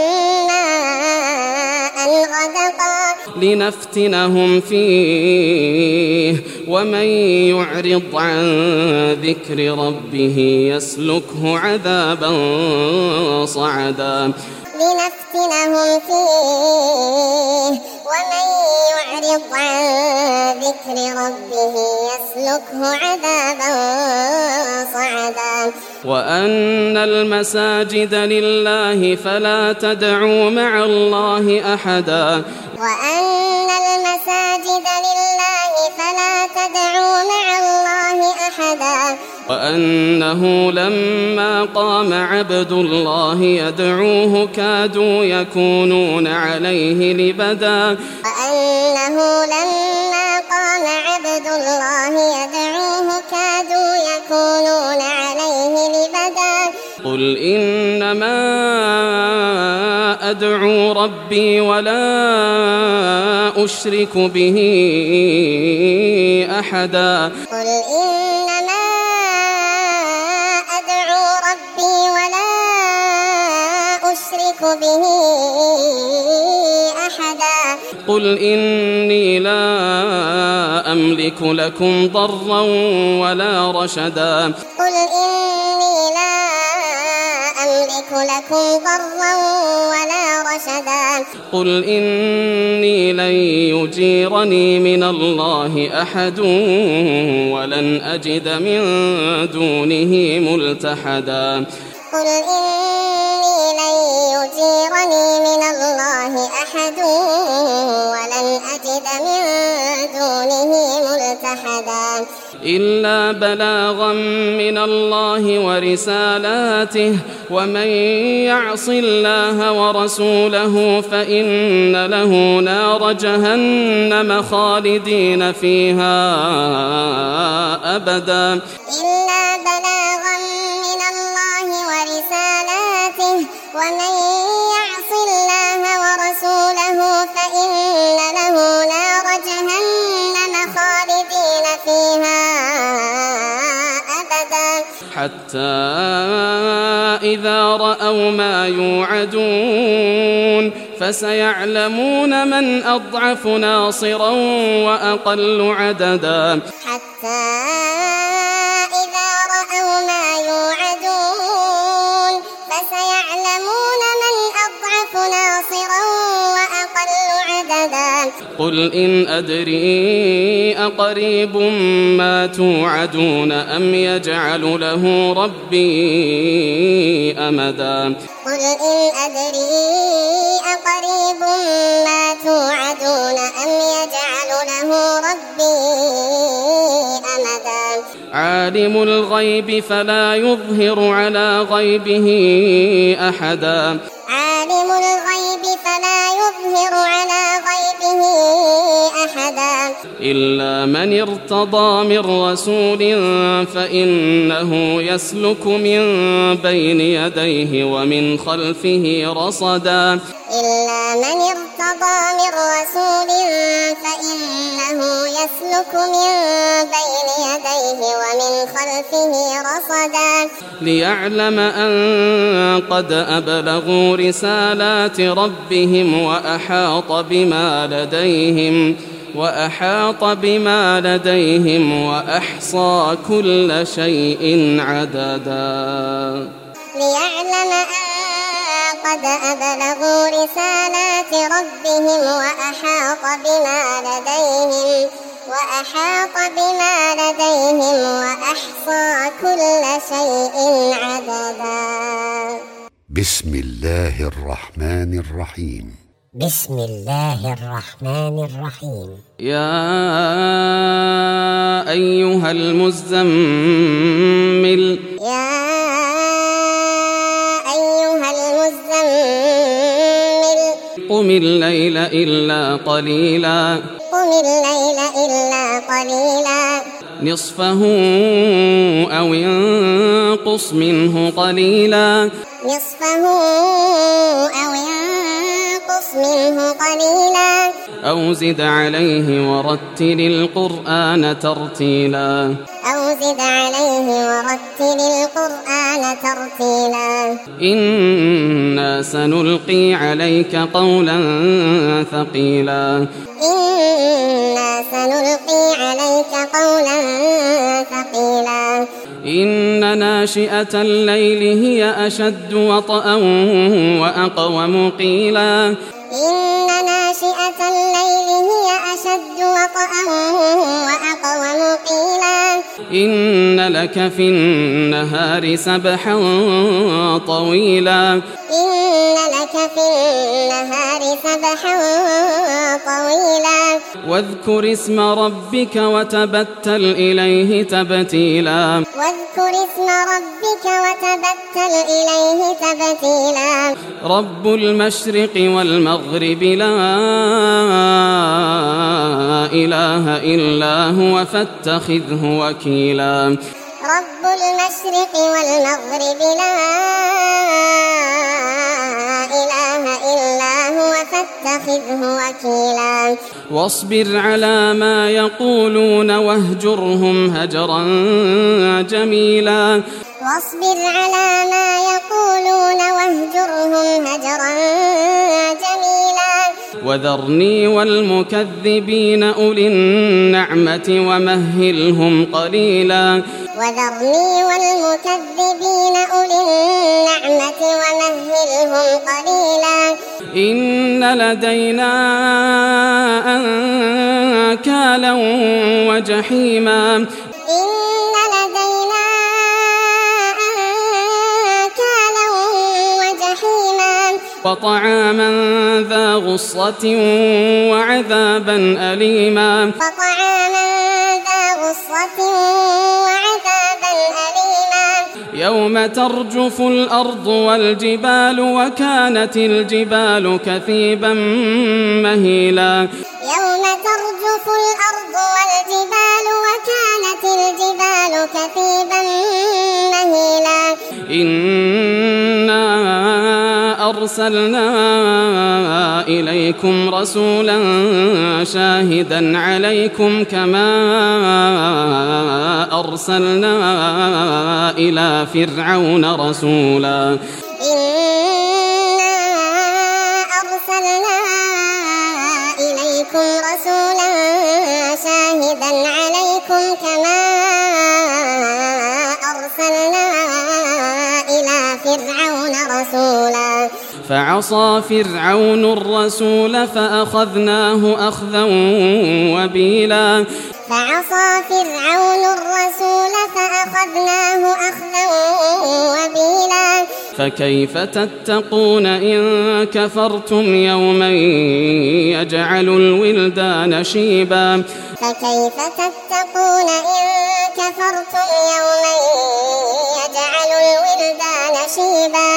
ماء غدقا لنفتنهم فيه ومن يعرض عن ذكر ربه يسلكه عذابا صعدا لنفتنهم فيه ومن يعرض عن ذكر ربه يسلكه عذابا صعدا وأن المساجد لله فلا تدعوا مع الله أحدا وأن المساجد لله فلا تدعوا مع الله أحدا وأنه لما قام عبد الله يدعوه كادوا يكونون عليه لبدا وأنه لما قام عبد الله يدعوه كادوا يكونون عليه لبدا قل إنما أدعو ربي ولا أشرك به أحدا قل إنما أدعو ربي ولا أشرك به أحدا قل إني لا أملك لكم ضرا ولا رشدا قل إني لا أملك لكم ضرا ولا رشدا قل إني لن يجيرني من الله أحد ولن أجد من دونه ملتحدا قل إني لن يجيرني من الله أحد ولن أجد من دونه ملتحدا إلا بلاغا من الله ورسالاته ومن يعص الله ورسوله فإن له نار جهنم خالدين فيها أبدا إلا بلاغا من الله ورسالاته ومن يعص الله ورسوله فإن له نار جهنم خالدين فيها أبدا حتى إذا رأوا ما يوعدون فسيعلمون من أضعف ناصرا وأقل عددا حتى إذا رأوا ما يوعدون فسيعلمون من أضعف ناصرا وأقل عددا قل إن أدري أقريب ما توعدون أم يجعل له ربي أمدا قل إن أدري أقريب ما توعدون أم يجعل له ربي أمدا عالم الغيب فلا يظهر على غيبه أحدا عالم الغيب فلا يظهر على غيبه أحدا إلا من ارتضى من رسول فإنه يسلك من بين يديه ومن خلفه رصدا إلا من ارتضى من رسول فإنه يسلك من بين يديه ومن خلفه رصدا ليعلم أن قد أبلغوا رسالات ربهم وأحاط بما لديهم وأحصى كل شيء عددا ليعلم أن قد أبلغوا رسالات ربهم وأحاط بما لديهم وأحصى كل شيء عددا بسم الله الرحمن الرحيم بسم الله الرحمن الرحيم يا أيها المزمل قم الليل إلا قليلا نصفه أو انقص منه قليلا أو زد عليه ورتل القرآن ترتيلا إنا سنلقي عليك قولا ثقيلا إن ناشئة الليل هي أشد وطئا وأقوم قيلا إن لك في النهار سبحا طويلا واذكر اسم ربك وتبتل إليه تبتيلا رب المشرق والمغرب لا إله إلا هو فاتخذه وكيلا رب المشرق والمغرب لا إله إلا هو فاتخذه وكيلا واصبر على ما يقولون واهجرهم هجرا جميلا وذرني والمكذبين أولي النعمة ومهلهم قليلا إن لدينا أنكالا وجحيما وطعاما ذا غصة وعذابا أليما يوم ترجف الأرض والجبال وكانت الجبال كثيبا مهيلا إنا أرسلنا إليكم رسولا شاهدا عليكم كما أرسلنا إلى فرعون رسولا فعصى فرعون الرسول فأخذناه أخذا وبيلا فعصى فرعون الرسول فأخذناه أخذا وبيلا فكيف تتقون إن كفرتم يوما يجعل الولدان شيبا فكيف تتقون إن كفرتم يوما يجعل الولدان شيبا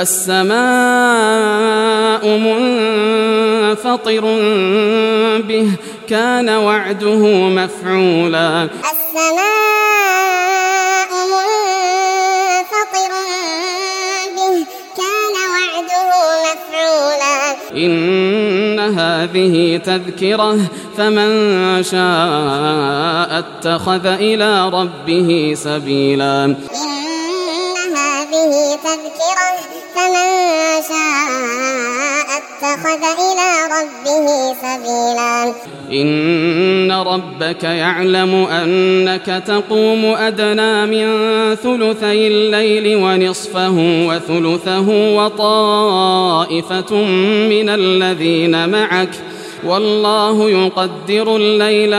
السماء منفطر به كان وعده مفعولا السماء منفطر به كان وعده مفعولا إن هذه تذكرة فمن شاء اتخذ إلى ربه سبيلا إن هذه تذكرة فمن شاء اتخذ إلى ربه سبيلا إن ربك يعلم أنك تقوم أدنى من ثلثي الليل ونصفه وثلثه وطائفة من الذين معك والله يقدر الليل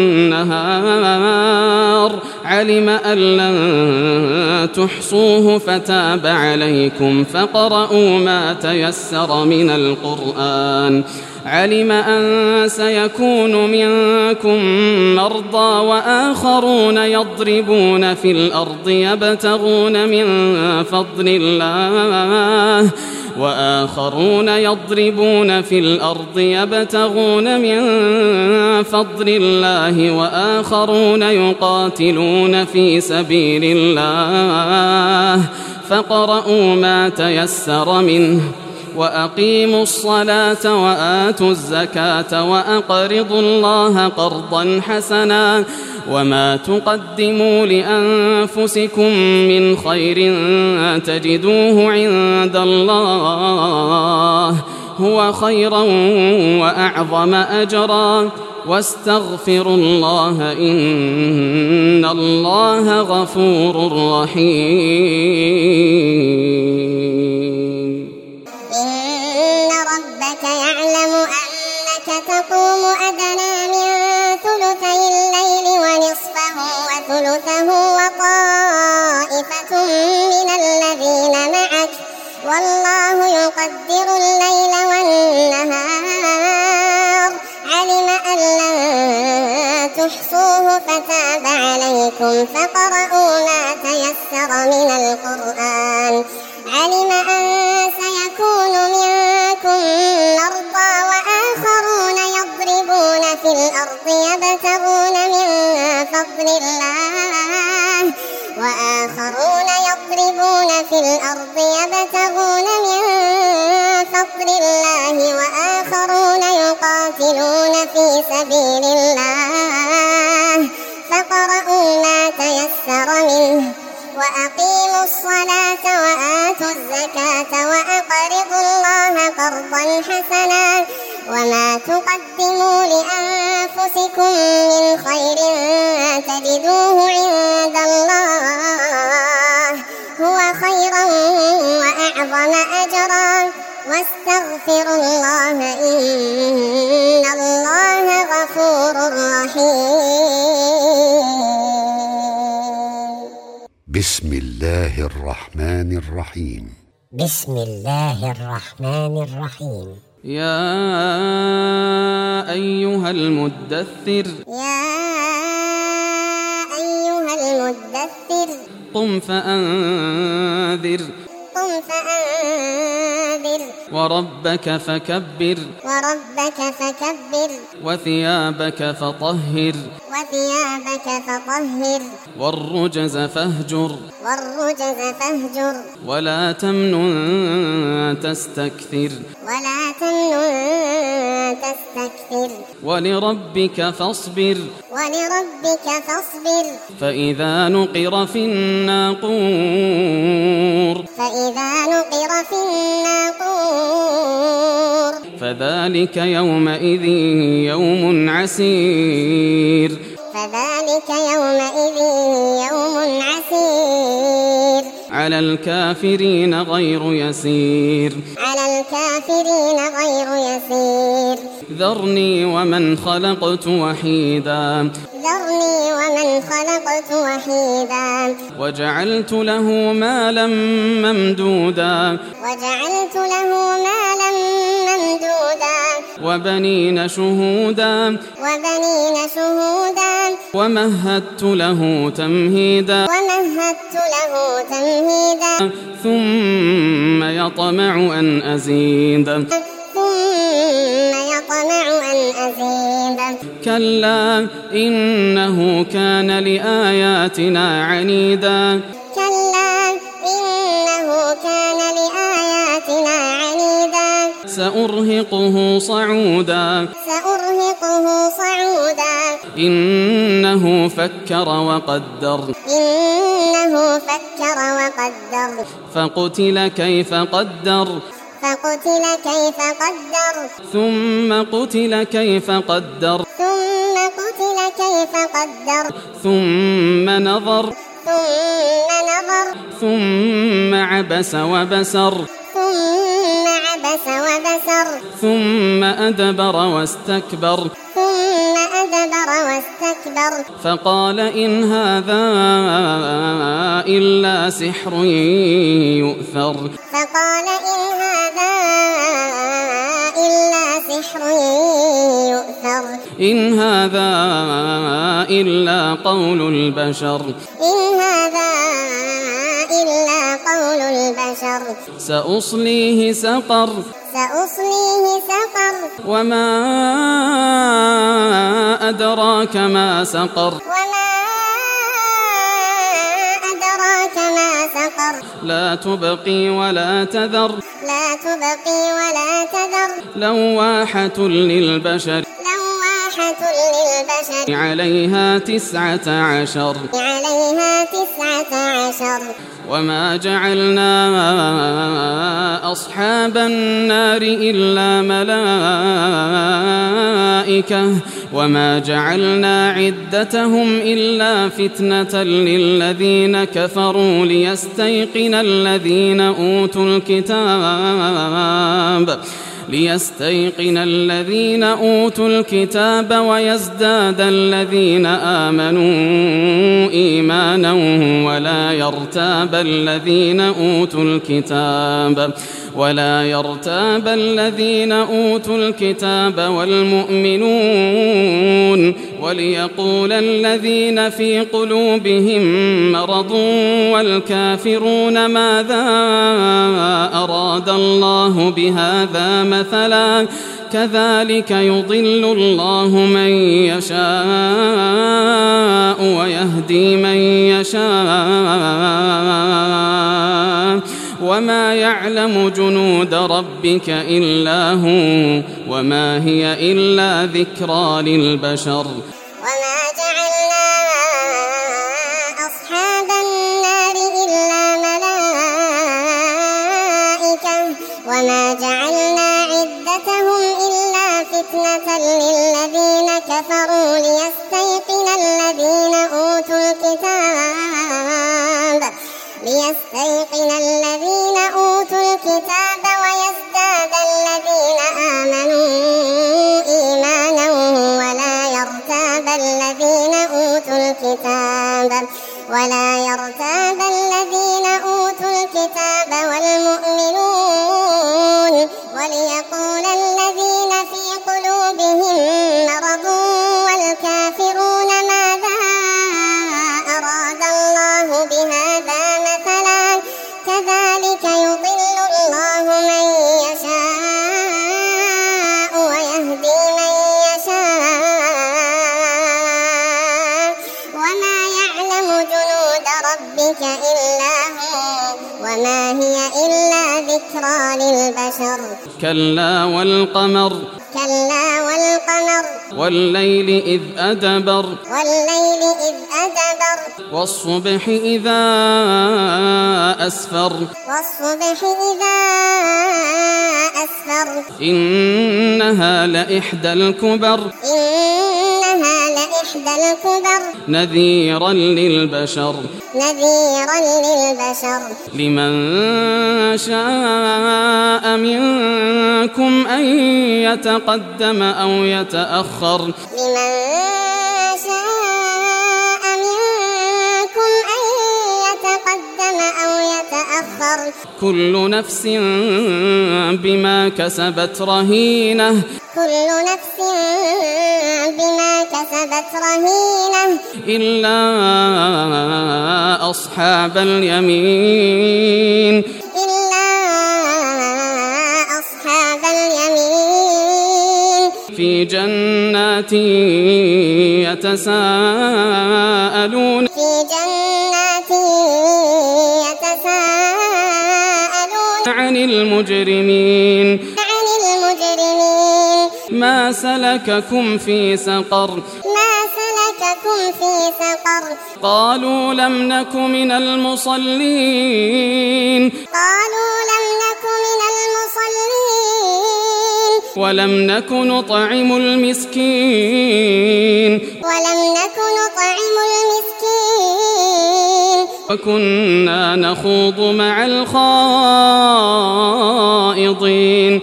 والنهار علم أن لن تحصوه فتاب عليكم فاقرؤوا ما تيسر من القرآن علم أن سيكون منكم مرضى وآخرون يضربون في الأرض يبتغون من فضل الله وآخرون يقاتلون في سبيل الله فاقرؤوا ما تيسر منه وأقيموا الصلاة وآتوا الزكاة وأقرضوا الله قرضا حسنا وما تقدموا لأنفسكم من خير تجدوه عند الله هو خيرا وأعظم أجرا واستغفروا الله إن الله غفور رحيم إن ربك يعلم أنك تقوم أدنى من ثلثي الليل ونصفه وثلثه وطائفة من الذين معك والله يقدر الليل والنهار علم أن لن تحصوه فتاب عليكم فاقرؤوا ما تيسر من القرآن علم أن سيكون منكم مرضى وآخرون يضربون في الأرض يبتغون من فضل الله وآخرون يقاتلون في سبيل الله فاقرؤوا ما تيسر منه وأقيموا الصلاة وآتوا الزكاة وأقرضوا الله قرضا حسنا وما تقدموا لأنفسكم من خير تجدوه عند الله هو خيرا وأعظم أجرا واستغفروا الله إن الله غفور رحيم بسم الله الرحمن الرحيم بسم الله الرحمن الرحيم يا أيها المدثر قم فأنذر وربك فكبر وثيابك فطهر والرجز فاهجر ولا تمنن تستكثر ولربك فاصبر فإذا نقر في الناقور فذلك يومئذ يوم عسير على الكافرين غير يسير الكافرين غير يسير ذرني ومن خلقت وحيدا وجعلت له مالا ممدودا وبنين شهودا ومهدت له تمهيدا ثم يطمع أن أزيد كلا إنه كان لآياتنا عنيدا سأرهقه صعودا إنه فكر وقدر فقتل كيف قدر ثم قتل كيف قدر ثم نظر ثم عبس وبسر ثم أدبر واستكبر فقال إن هذا إلا سحر يؤثر إن هذا إلا قول البشر سأصليه سقر وما أدراك ما سقر لا تبقي ولا تذر لواحة للبشر عليها 19 وما جعلنا أصحاب النار إلا ملائكة وما جعلنا عدتهم إلا فتنة للذين كفروا ليستيقن الذين أوتوا الكتاب ويزداد الذين آمنوا إيمانا ولا يرتاب الذين أوتوا الكتاب والمؤمنون وليقول الذين في قلوبهم مرض والكافرون ماذا أراد الله بهذا مثلا كذلك يضل الله من يشاء ويهدي من يشاء وما يعلم جنود ربك إلا هو وما هي إلا ذكرى للبشر وما جعلنا أصحاب النار إلا ملائكة وما جعلنا عدتهم إلا فتنة للذين كفروا ليستيقن الذين أوتوا الكتاب ويزداد الذين آمنوا إيمانا ولا يرتاب الذين أوتوا الكتاب والمؤمنون وليقول الذين في قلوبهم مرض والكافرون ماذا أراد الله بهذا مثلا كذلك يضل الله من يشاء ويهدي من يشاء وما يعلم جنود ربك إلا هو وما هي إلا ذكرى للبشر كلا والقمر والليل إذ أدبر والصبح إذا أسفر إنها لإحدى الكبر الكبر نذيرا للبشر لمن شاء منكم أن يتقدم أو يتأخر كل نفس بما كسبت رهينة إلا أصحاب اليمين في جنات يتساءلون عن المجرمين ما سلككم في سقر قالوا لم نك من المصلين ولم نك نطعم المسكين وكنا نخوض مع الخائضين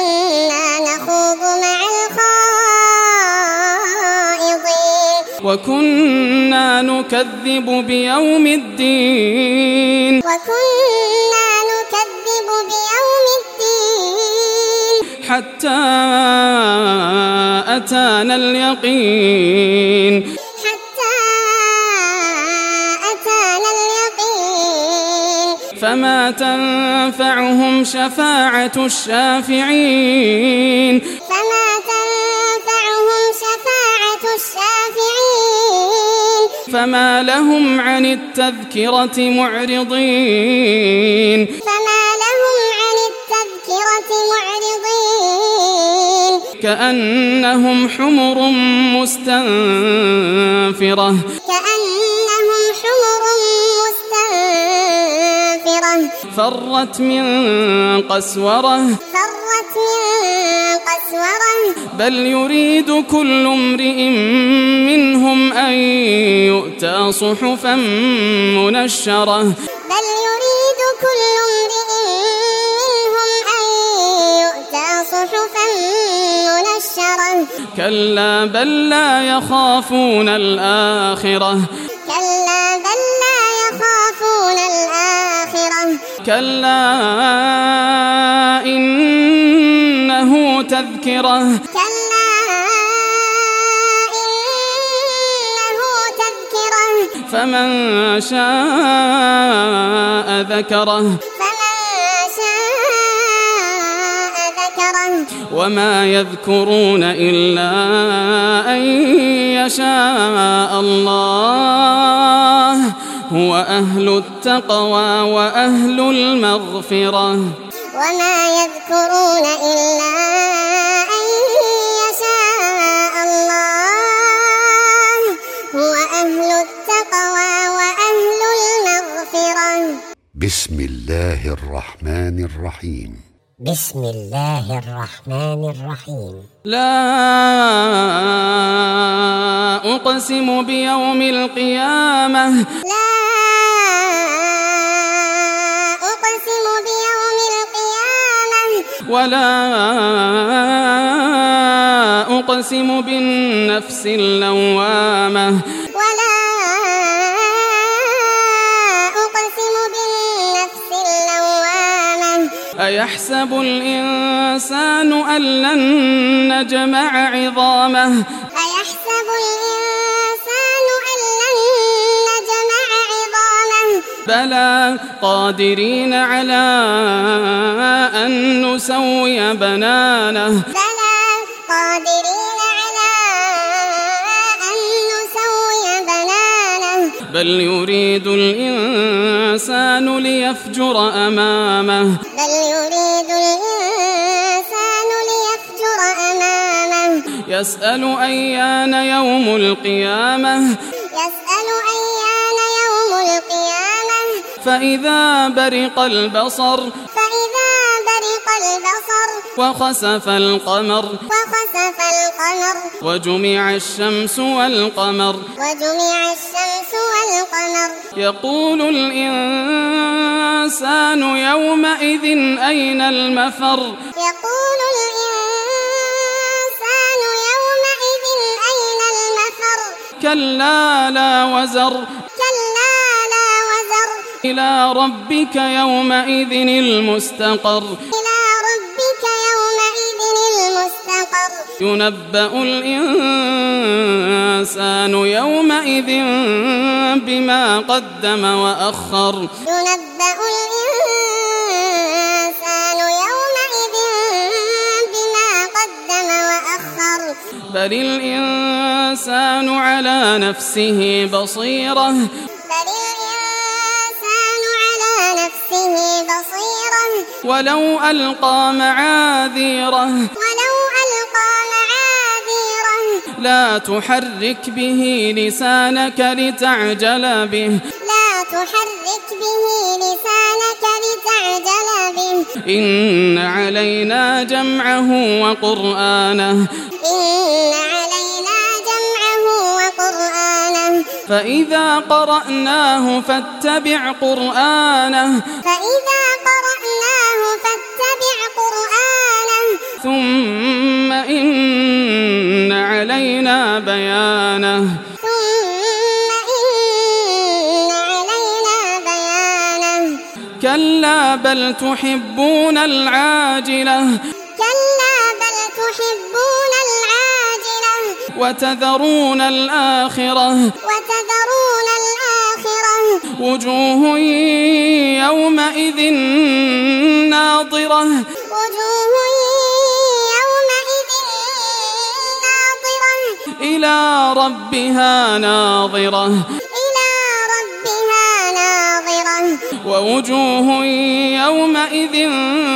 وكنا نكذب بيوم الدين حتى أتانا اليقين فما تنفعهم شفاعة الشافعين فما لهم عن التذكرة معرضين كأنهم حمر مستنفرة فرت من قسورة بل يريد كل امرئ منهم أن يؤتى صحفا منشرة كلا بل لا يخافون الآخرة كلا إنه تذكرة فمن شاء ذكره وما يذكرون إلا أن يشاء الله هو أهل التقوى وأهل المغفرة وما يذكرون إلا أن يشاء الله هو أهل التقوى وأهل المغفرة بسم الله الرحمن الرحيم لا أقسم بيوم القيامة ولا أقسم بالنفس اللوامة أيحسب الإنسان أن لن نجمع عظامه بلى قادرين على أن نسوي بنانه بل يريد الإنسان ليفجر أمامه يسأل أيان يوم القيامة فإذا برق البصر وخسف القمر وجمع الشمس والقمر يقول الإنسان يومئذ أين المفر كلا لا وزر إلى ربك يومئذ المستقر ينبأ الإنسان يومئذ بما قدم وأخر بل الإنسان على نفسه بصيرة ولو ألقى معاذيره لا تحرك به لسانك لتعجل به إن علينا جمعه وقرآنه فإذا قرأناه فاتبع قرآنه ثم إن علينا بيانه كلا بل تحبون العاجلة وتذرون الآخرة وجوه يومئذ ناظرة إلى ربها ناظرة ووجوه يومئذ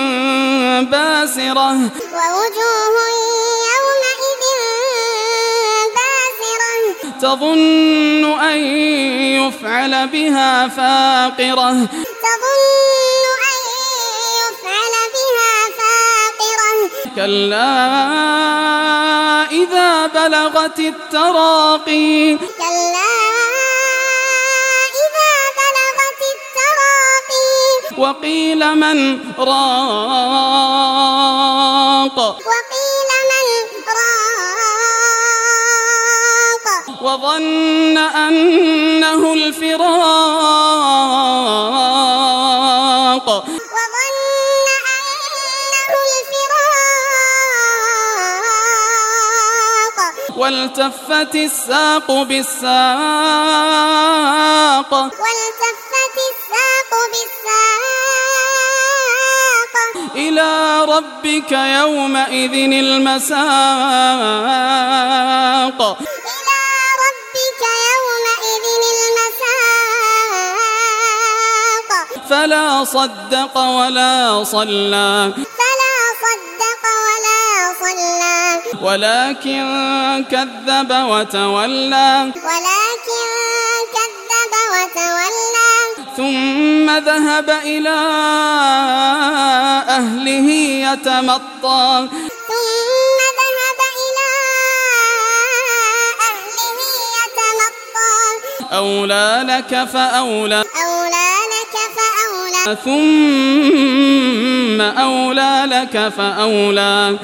باسرة تظن أن يفعل بها فاقرة كلا إذا بلغت التراقي وقيل من راق وظن أنه الفراق والتفت الساق بالساق إلى ربك يومئذ المساق فلا صدق ولا صلى ولكن كذب وتولى ثم ذهب إلى أهله يتمطى أولى لك فأولى ثم أولى لك فأولى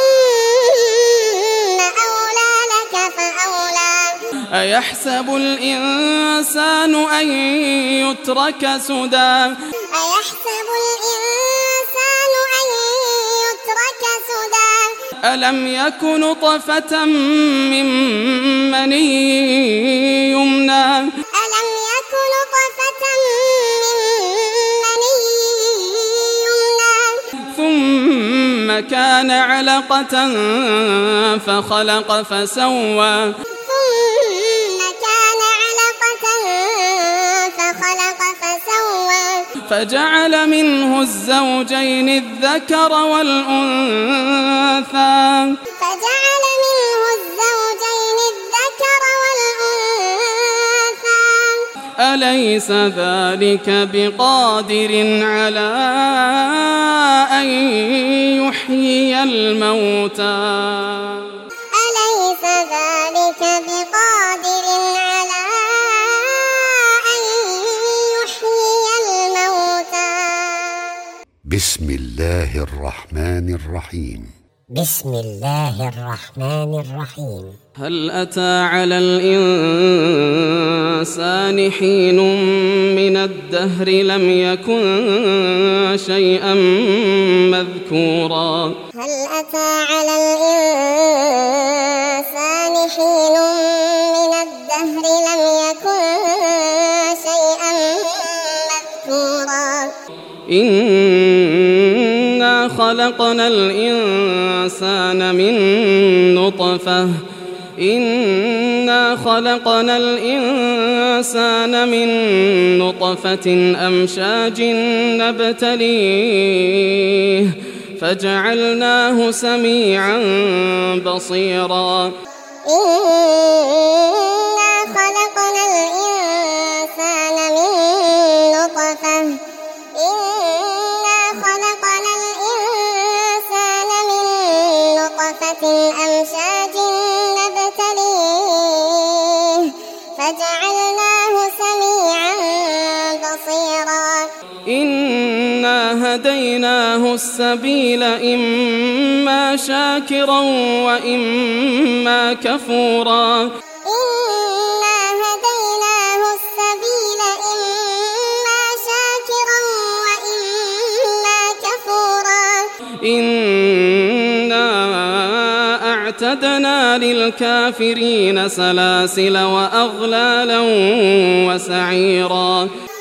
أيحسب الإنسان أن يترك سدى ألم يك نطفة من مني يمنى ثم كان علقة فخلق فسوى فجعل منه الزوجين الذكر والأنثى أليس ذلك بقادر على أن يحيي الموتى أليس ذلك بقادر على أن يحيي الموتى بسم الله الرحمن الرحيم بسم الله الرحمن الرحيم هل أتى على الإنسان حين من الدهر لم يكن شيئا مذكورا هل أتى على الإنسان حين من الدهر لم يكن شيئا مذكورا إنا خلقنا الإنسان من نطفة أمشاج نبتليه فجعلناه سميعا بصيرا إنا خلقنا الإنسان من نطفة أمشاج نبتليه فجعلناه سميعا بصيرا إنا هديناه السبيل إما شاكرا وإما كفورا إنا هديناه السبيل إما شاكرا وإما كفورا إنا أعتدنا للكافرين سلاسل وأغلالا وسعيرا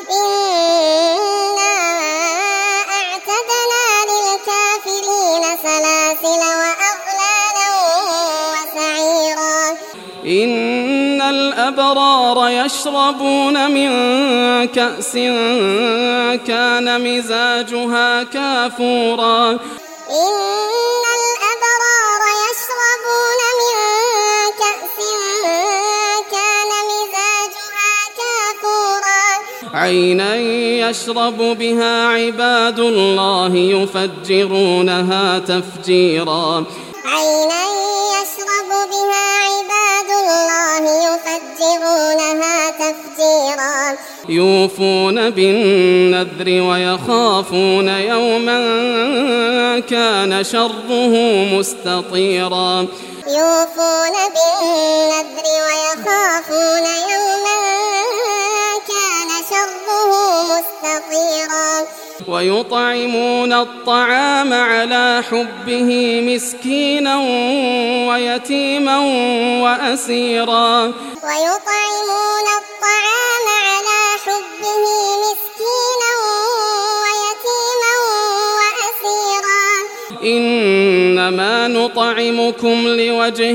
إنا أعتدنا للكافرين سلاسل وأغلالا وسعيرا إن الأبرار يشربون من كأس كان مزاجها كافورا إن الأبرار يشربون من كأس كان مزاجها كافورا عينا يشرب بها عباد الله يفجرونها تفجيرا عينا يشرب بها عباد الله يفجرونها تفجيرا يوفون بالنذر ويخافون يوما كان شره مستطيرا يوفون بالنذر ويخافون يوما كان شره مستطيرا ويطعمون الطعام على حبه مسكينا ويتيما وأسيرا ويطعمون الطعام على حبه مسكينا ويتيما وأسيرا إنما نطعمكم لوجه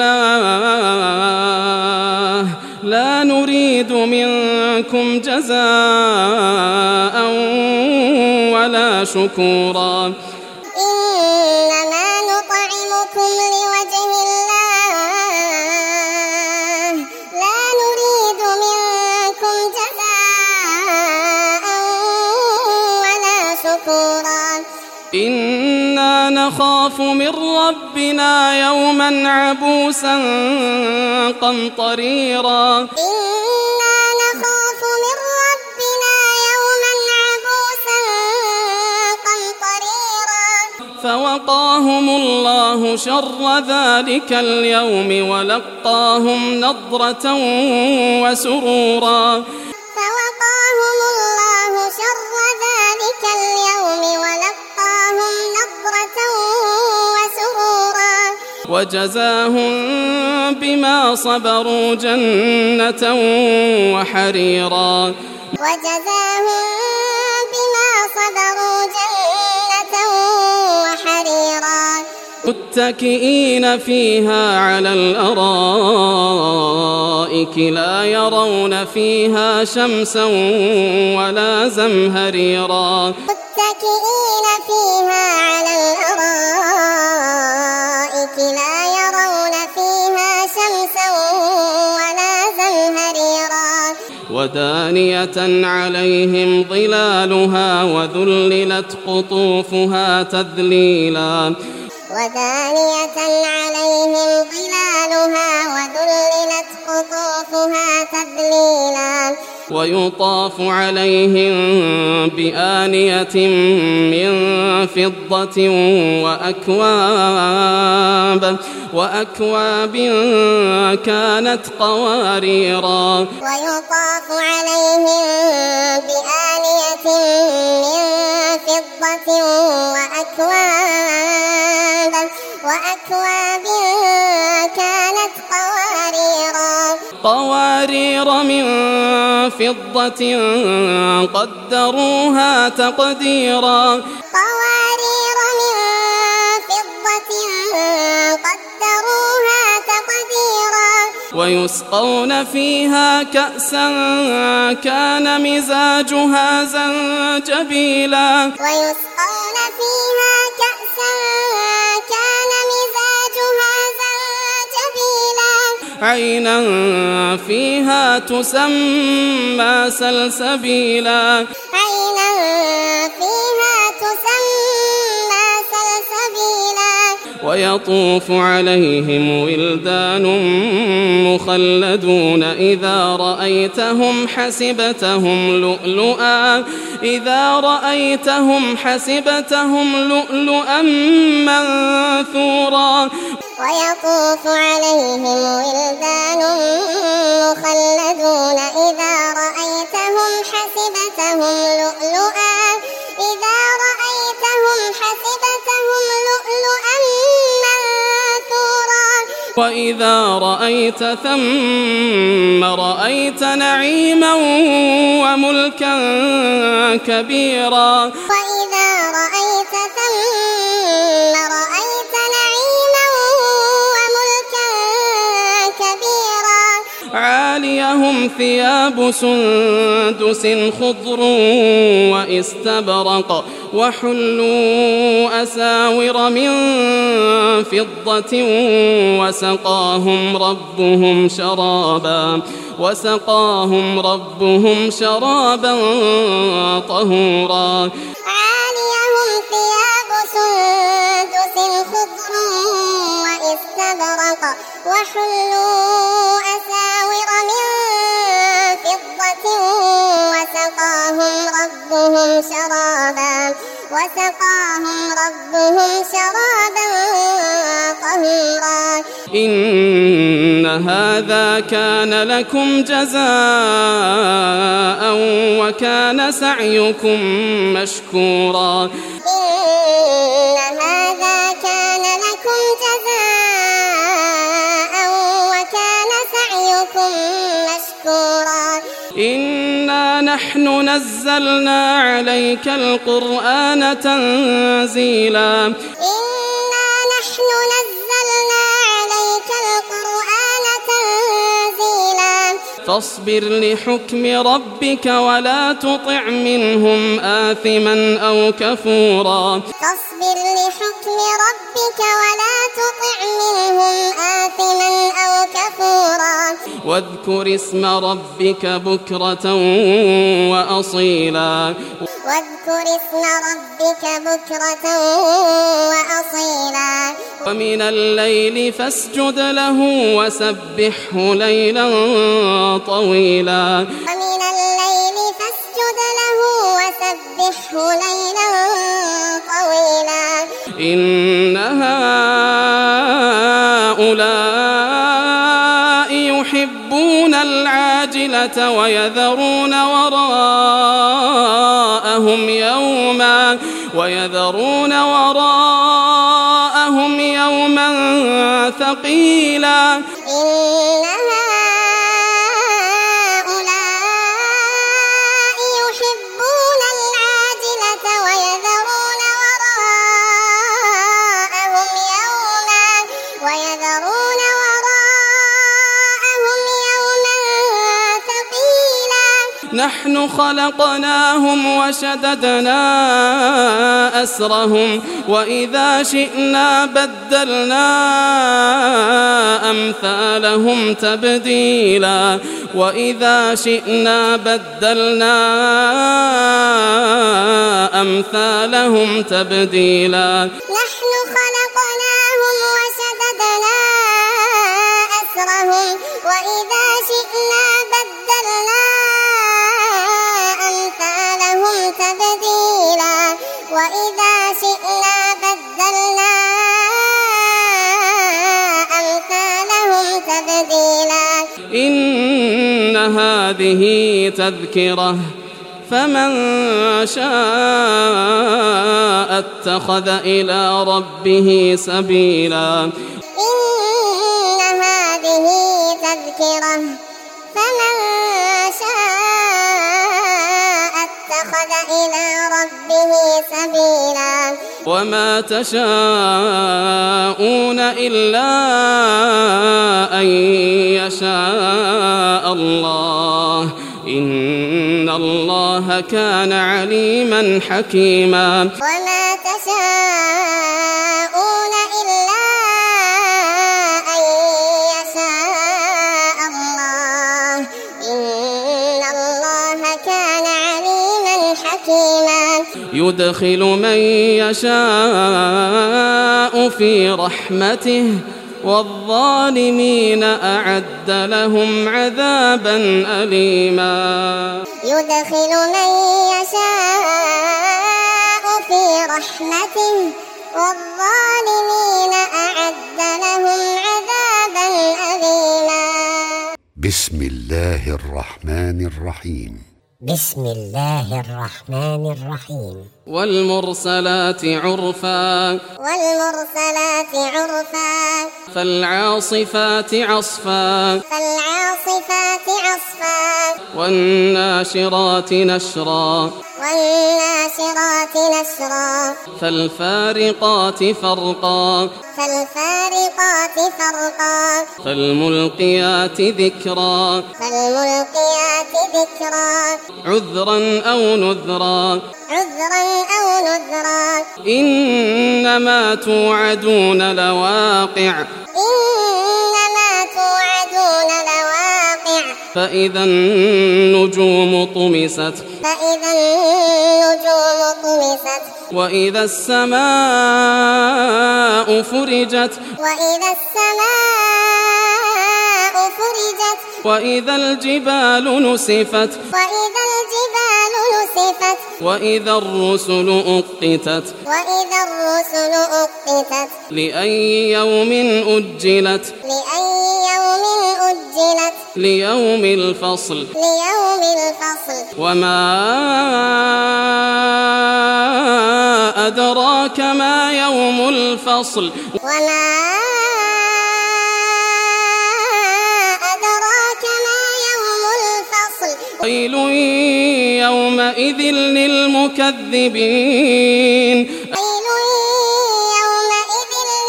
الله لا نريد منكم جزاء ولا شكورا إنما نطعمكم لوجه الله لا نريد منكم جزاء ولا شكورا إنا نخاف من ربنا يوما عبوسا قمطريرا إنا نخاف من ربنا يوما عبوسا قمطريرا فوقاهم الله شر ذلك اليوم ولقاهم نضرة وسرورا فوقاهم الله شر ذلك اليوم ولقاهم نضرة وسرورا وجزاهم بما صبروا جنة وحريرا وجزاهم بما صبروا جنة وحريرا متكئين فيها على الأرائك لا يرون فيها شمسا ولا زمهريرا متكئين فيها على الأرائك لا يرون فيها شمسا ولا زمهريرا ودانية عليهم ظلالها وذللت قطوفها تذليلا ودانية عليهم ظلالها وذللت قطوفها تذليلا ويطاف عليهم بآنية من فضة وأكواب كانت قواريرا ويطاف عليهم بآنية من فضة وأكواب كانت قوارير من فضة قدروها تقديرا قوارير من فضة قدروها تقديرا ويسقون فيها كأسا كان مزاجها زنجبيلا ويسقون فيها كأسا كان مزاجها زنجبيلا عينا فيها تسمى سلسبيلا عينا فيها تسمى سلسبيلا ويطوف عليهم ولدان مخلدون إذا رأيتهم حسبتهم لؤلؤا منثورا ويطوف عليهم ولدان مخلدون إذا رأيتهم حسبتهم لؤلؤا منثورا وإذا رأيت ثم رأيت نعيما وملكا كبيرا وإذا رأيت ثم رأيت نعيما وملكا كبيرا عاليهم ثياب سندس خضر وإستبرق وحلوا أساور من فضة وسقاهم ربهم شرابا طهورا عاليهم ثياب سندس خضر وإستبرق وحلوا أساور من فضة وسقاهم ربهم شرابا طهورا إن هذا كان لكم جزاء وكان سعيكم مشكورا إن هذا كان لكم جزاء وكان سعيكم مشكورا إنا نحن نزلنا عليك القرآن تنزيلا إنا نحن نزلنا عليك القرآن تنزيلا فاصبر لحكم ربك ولا تطع منهم آثما أو كفورا فاصبر لحكم ربك ولا تطع منهم آثما أو كفورا واذكر اسم ربك بكرة وأصيلا ومن الليل فاسجد له وسبحه ليلا طويلا إن هؤلاء يحبون العاجلة ويذرون وراءهم يوما ثقيلا إن هؤلاء يحبون العاجلة ويذرون وراءهم يوما ثقيلا نحن خلقناهم وشددنا أسرهم وإذا شئنا بدلنا أمثالهم تبديلا وإذا شئنا بدلنا أمثالهم تبديلا نحن خلقناهم وشددنا أسرهم وإذا شئنا بدلنا أمثالهم تبديلا وإذا شئنا بدلنا أمثالهم تبديلا إن هذه تذكرة فمن شاء اتخذ إلى ربه سبيلا إن هذه تذكرة فمن شاء اتخذ إلى ربه سبيلا وما تشاءون إلا أن يشاء الله إن الله كان عليما حكيما وما تشاءون إلا أن يشاء الله إن الله كان عليما حكيما يدخل من يشاء في رحمته والظالمين أعد لهم عذابا أليما يدخل من يشاء في رحمته والظالمين أعد لهم عذابا أليما بسم الله الرحمن الرحيم بسم الله الرحمن الرحيم والمرسلات عرفا والمرسلات عرفا فالعاصفات عصفا فالعاصفات عصفا والناشرات نشرا والناشرات نشرا فالفارقات فرقا فالفارقات فرقا فالملقيات ذكرا فالملقيات ذكرا عذرا أو نذرا عذرا أو نذرا إنما توعدون لواقع إنما توعدون لواقع فإذا النجوم طمست فإذا النجوم طمست وإذا السماء فرجت وإذا السماء فرجت وإذا الجبال نسفت وإذا الجبال نسفت وإذا الرسل أقتت وإذا الرسل أقتت لأي يوم أجلت لأي يوم أجلت ليوم الفصل ليوم الفصل وما أدراك ما يوم الفصل وما أدراك ما يوم الفصل ويل يومئذ للمكذبين ويل يومئذ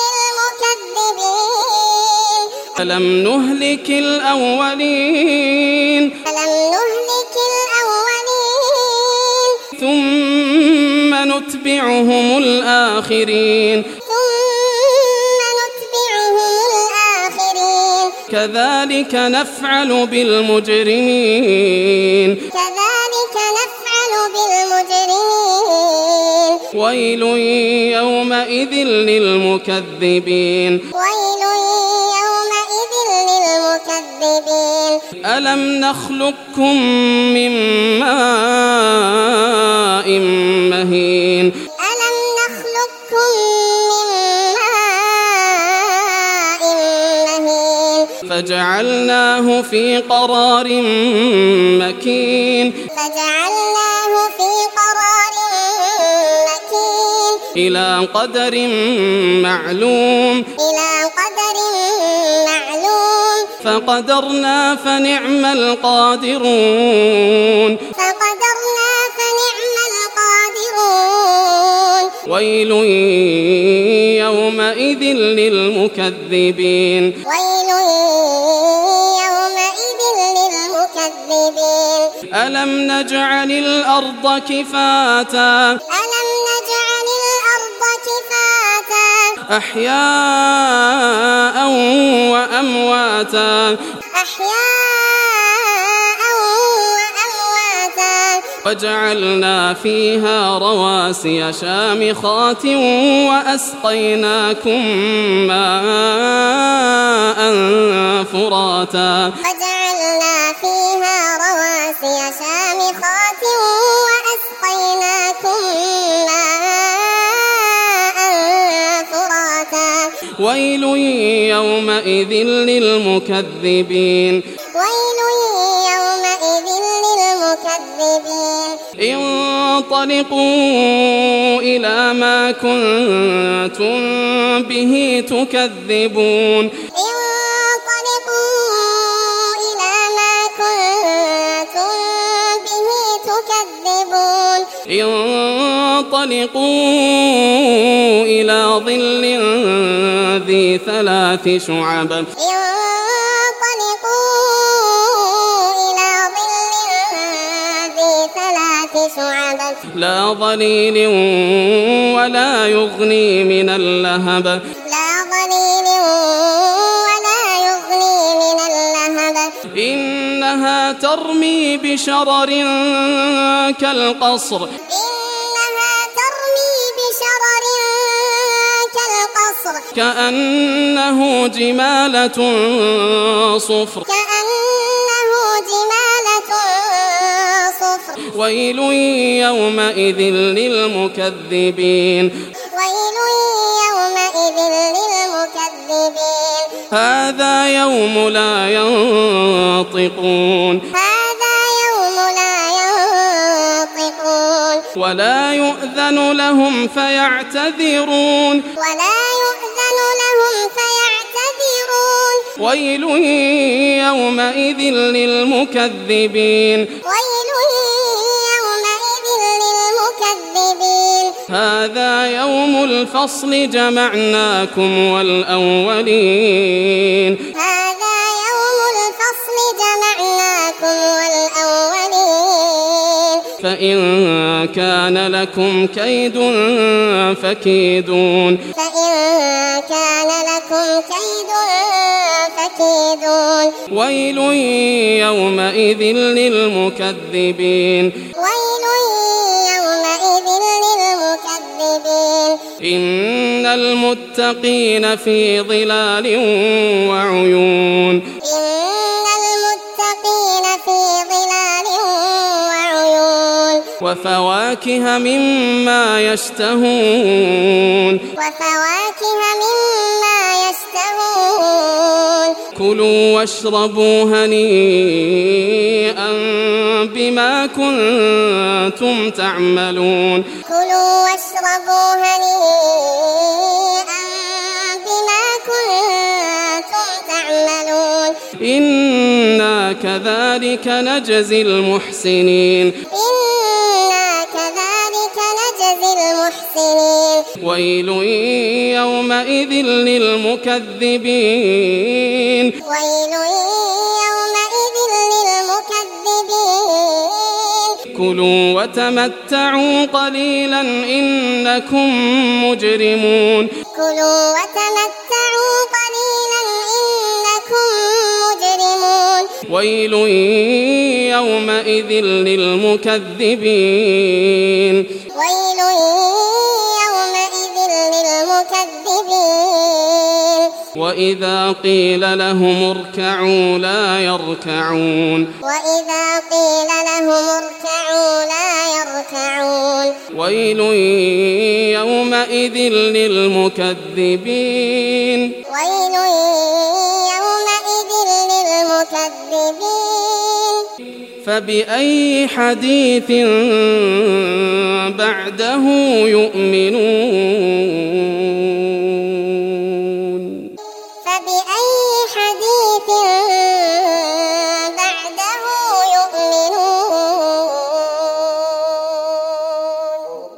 للمكذبين ألم نهلك الأولين ألم نهلك الأولين ثم نتبعهم الآخرين ثم نتبعهم الآخرين كذلك نفعل بالمجرمين كذلك نفعل بالمجرمين ويل يومئذ للمكذبين ويل يومئذ للمكذبين ألم نخلقكم من ماء مهين ألم نخلقكم من ماء مهين فجعلناه في قرار مكين فجعلناه في قرار مكين إلى قدر معلوم إلى قدر معلوم فقدرنا فنعم القادرون فقدرنا فنعم القادرون ويل يومئذ للمكذبين ويل يومئذ للمكذبين للمكذبين ألم نجعل الأرض كفاتا ألم نجعل الأرض كفاتا أحياء وأمواتا أحياء وأمواتا وجعلنا فيها رواسي شامخات وأسقيناكم ماء فراتا وجعلنا فيها رواسي شامخات وأسقيناكم ماء فراتا ويل يومئذ للمكذبين ويل يومئذ للمكذبين انطلقوا إلى ما كنتم به تكذبون انطلقوا إلى ما كنتم به تكذبون انطلقوا إلى ظل ذي 3 شعب لا ظليل ولا يغني من اللهب لا ظليل ولا يغني من اللهب إنها ترمي بشرر كالقصر إنها ترمي بشرر كالقصر كأنه جمالة صفر كأنه جمالة صفر ويل يومئذ للمكذبين ويل يومئذ للمكذبين هذا يوم لا ينطقون هذا يوم لا ينطقون ولا يؤذن لهم فيعتذرون ولا يؤذن لهم فيعتذرون ويل يومئذ للمكذبين ويل يومئذ للمكذبين هذا يوم الفصل جمعناكم والأولين هذا يوم الفصل جمعناكم والأولين فإن كان لكم كيد فكيدون فإن كان لكم كيد فكيدون ويل يومئذ للمكذبين ويل يومئذ للمكذبين إن المتقين في ظلال وعيون إن المتقين في ظلال وعيون وفواكه مما يشتهون وفواكه مما يشتهون كلوا واشربوا هنيئا بما كنتم تعملون كلوا واشربوا هنيئا بما كنتم تعملون إنا كذلك نجزي المحسنين إنا كذلك نجزي المحسنين ويل يومئذ للمكذبين ويل يومئذ للمكذبين كلوا وتمتعوا قليلا إنكم مجرمون كلوا وتمتعوا قليلا إنكم مجرمون ويل يومئذ للمكذبين ويل يومئذ للمكذبين وإذا قيل لهم اركعوا لا يركعون وإذا قيل لهم اركعوا لا يركعون ويل يومئذ للمكذبين ويل يومئذ للمكذبين فبأي حديث بعده يؤمنون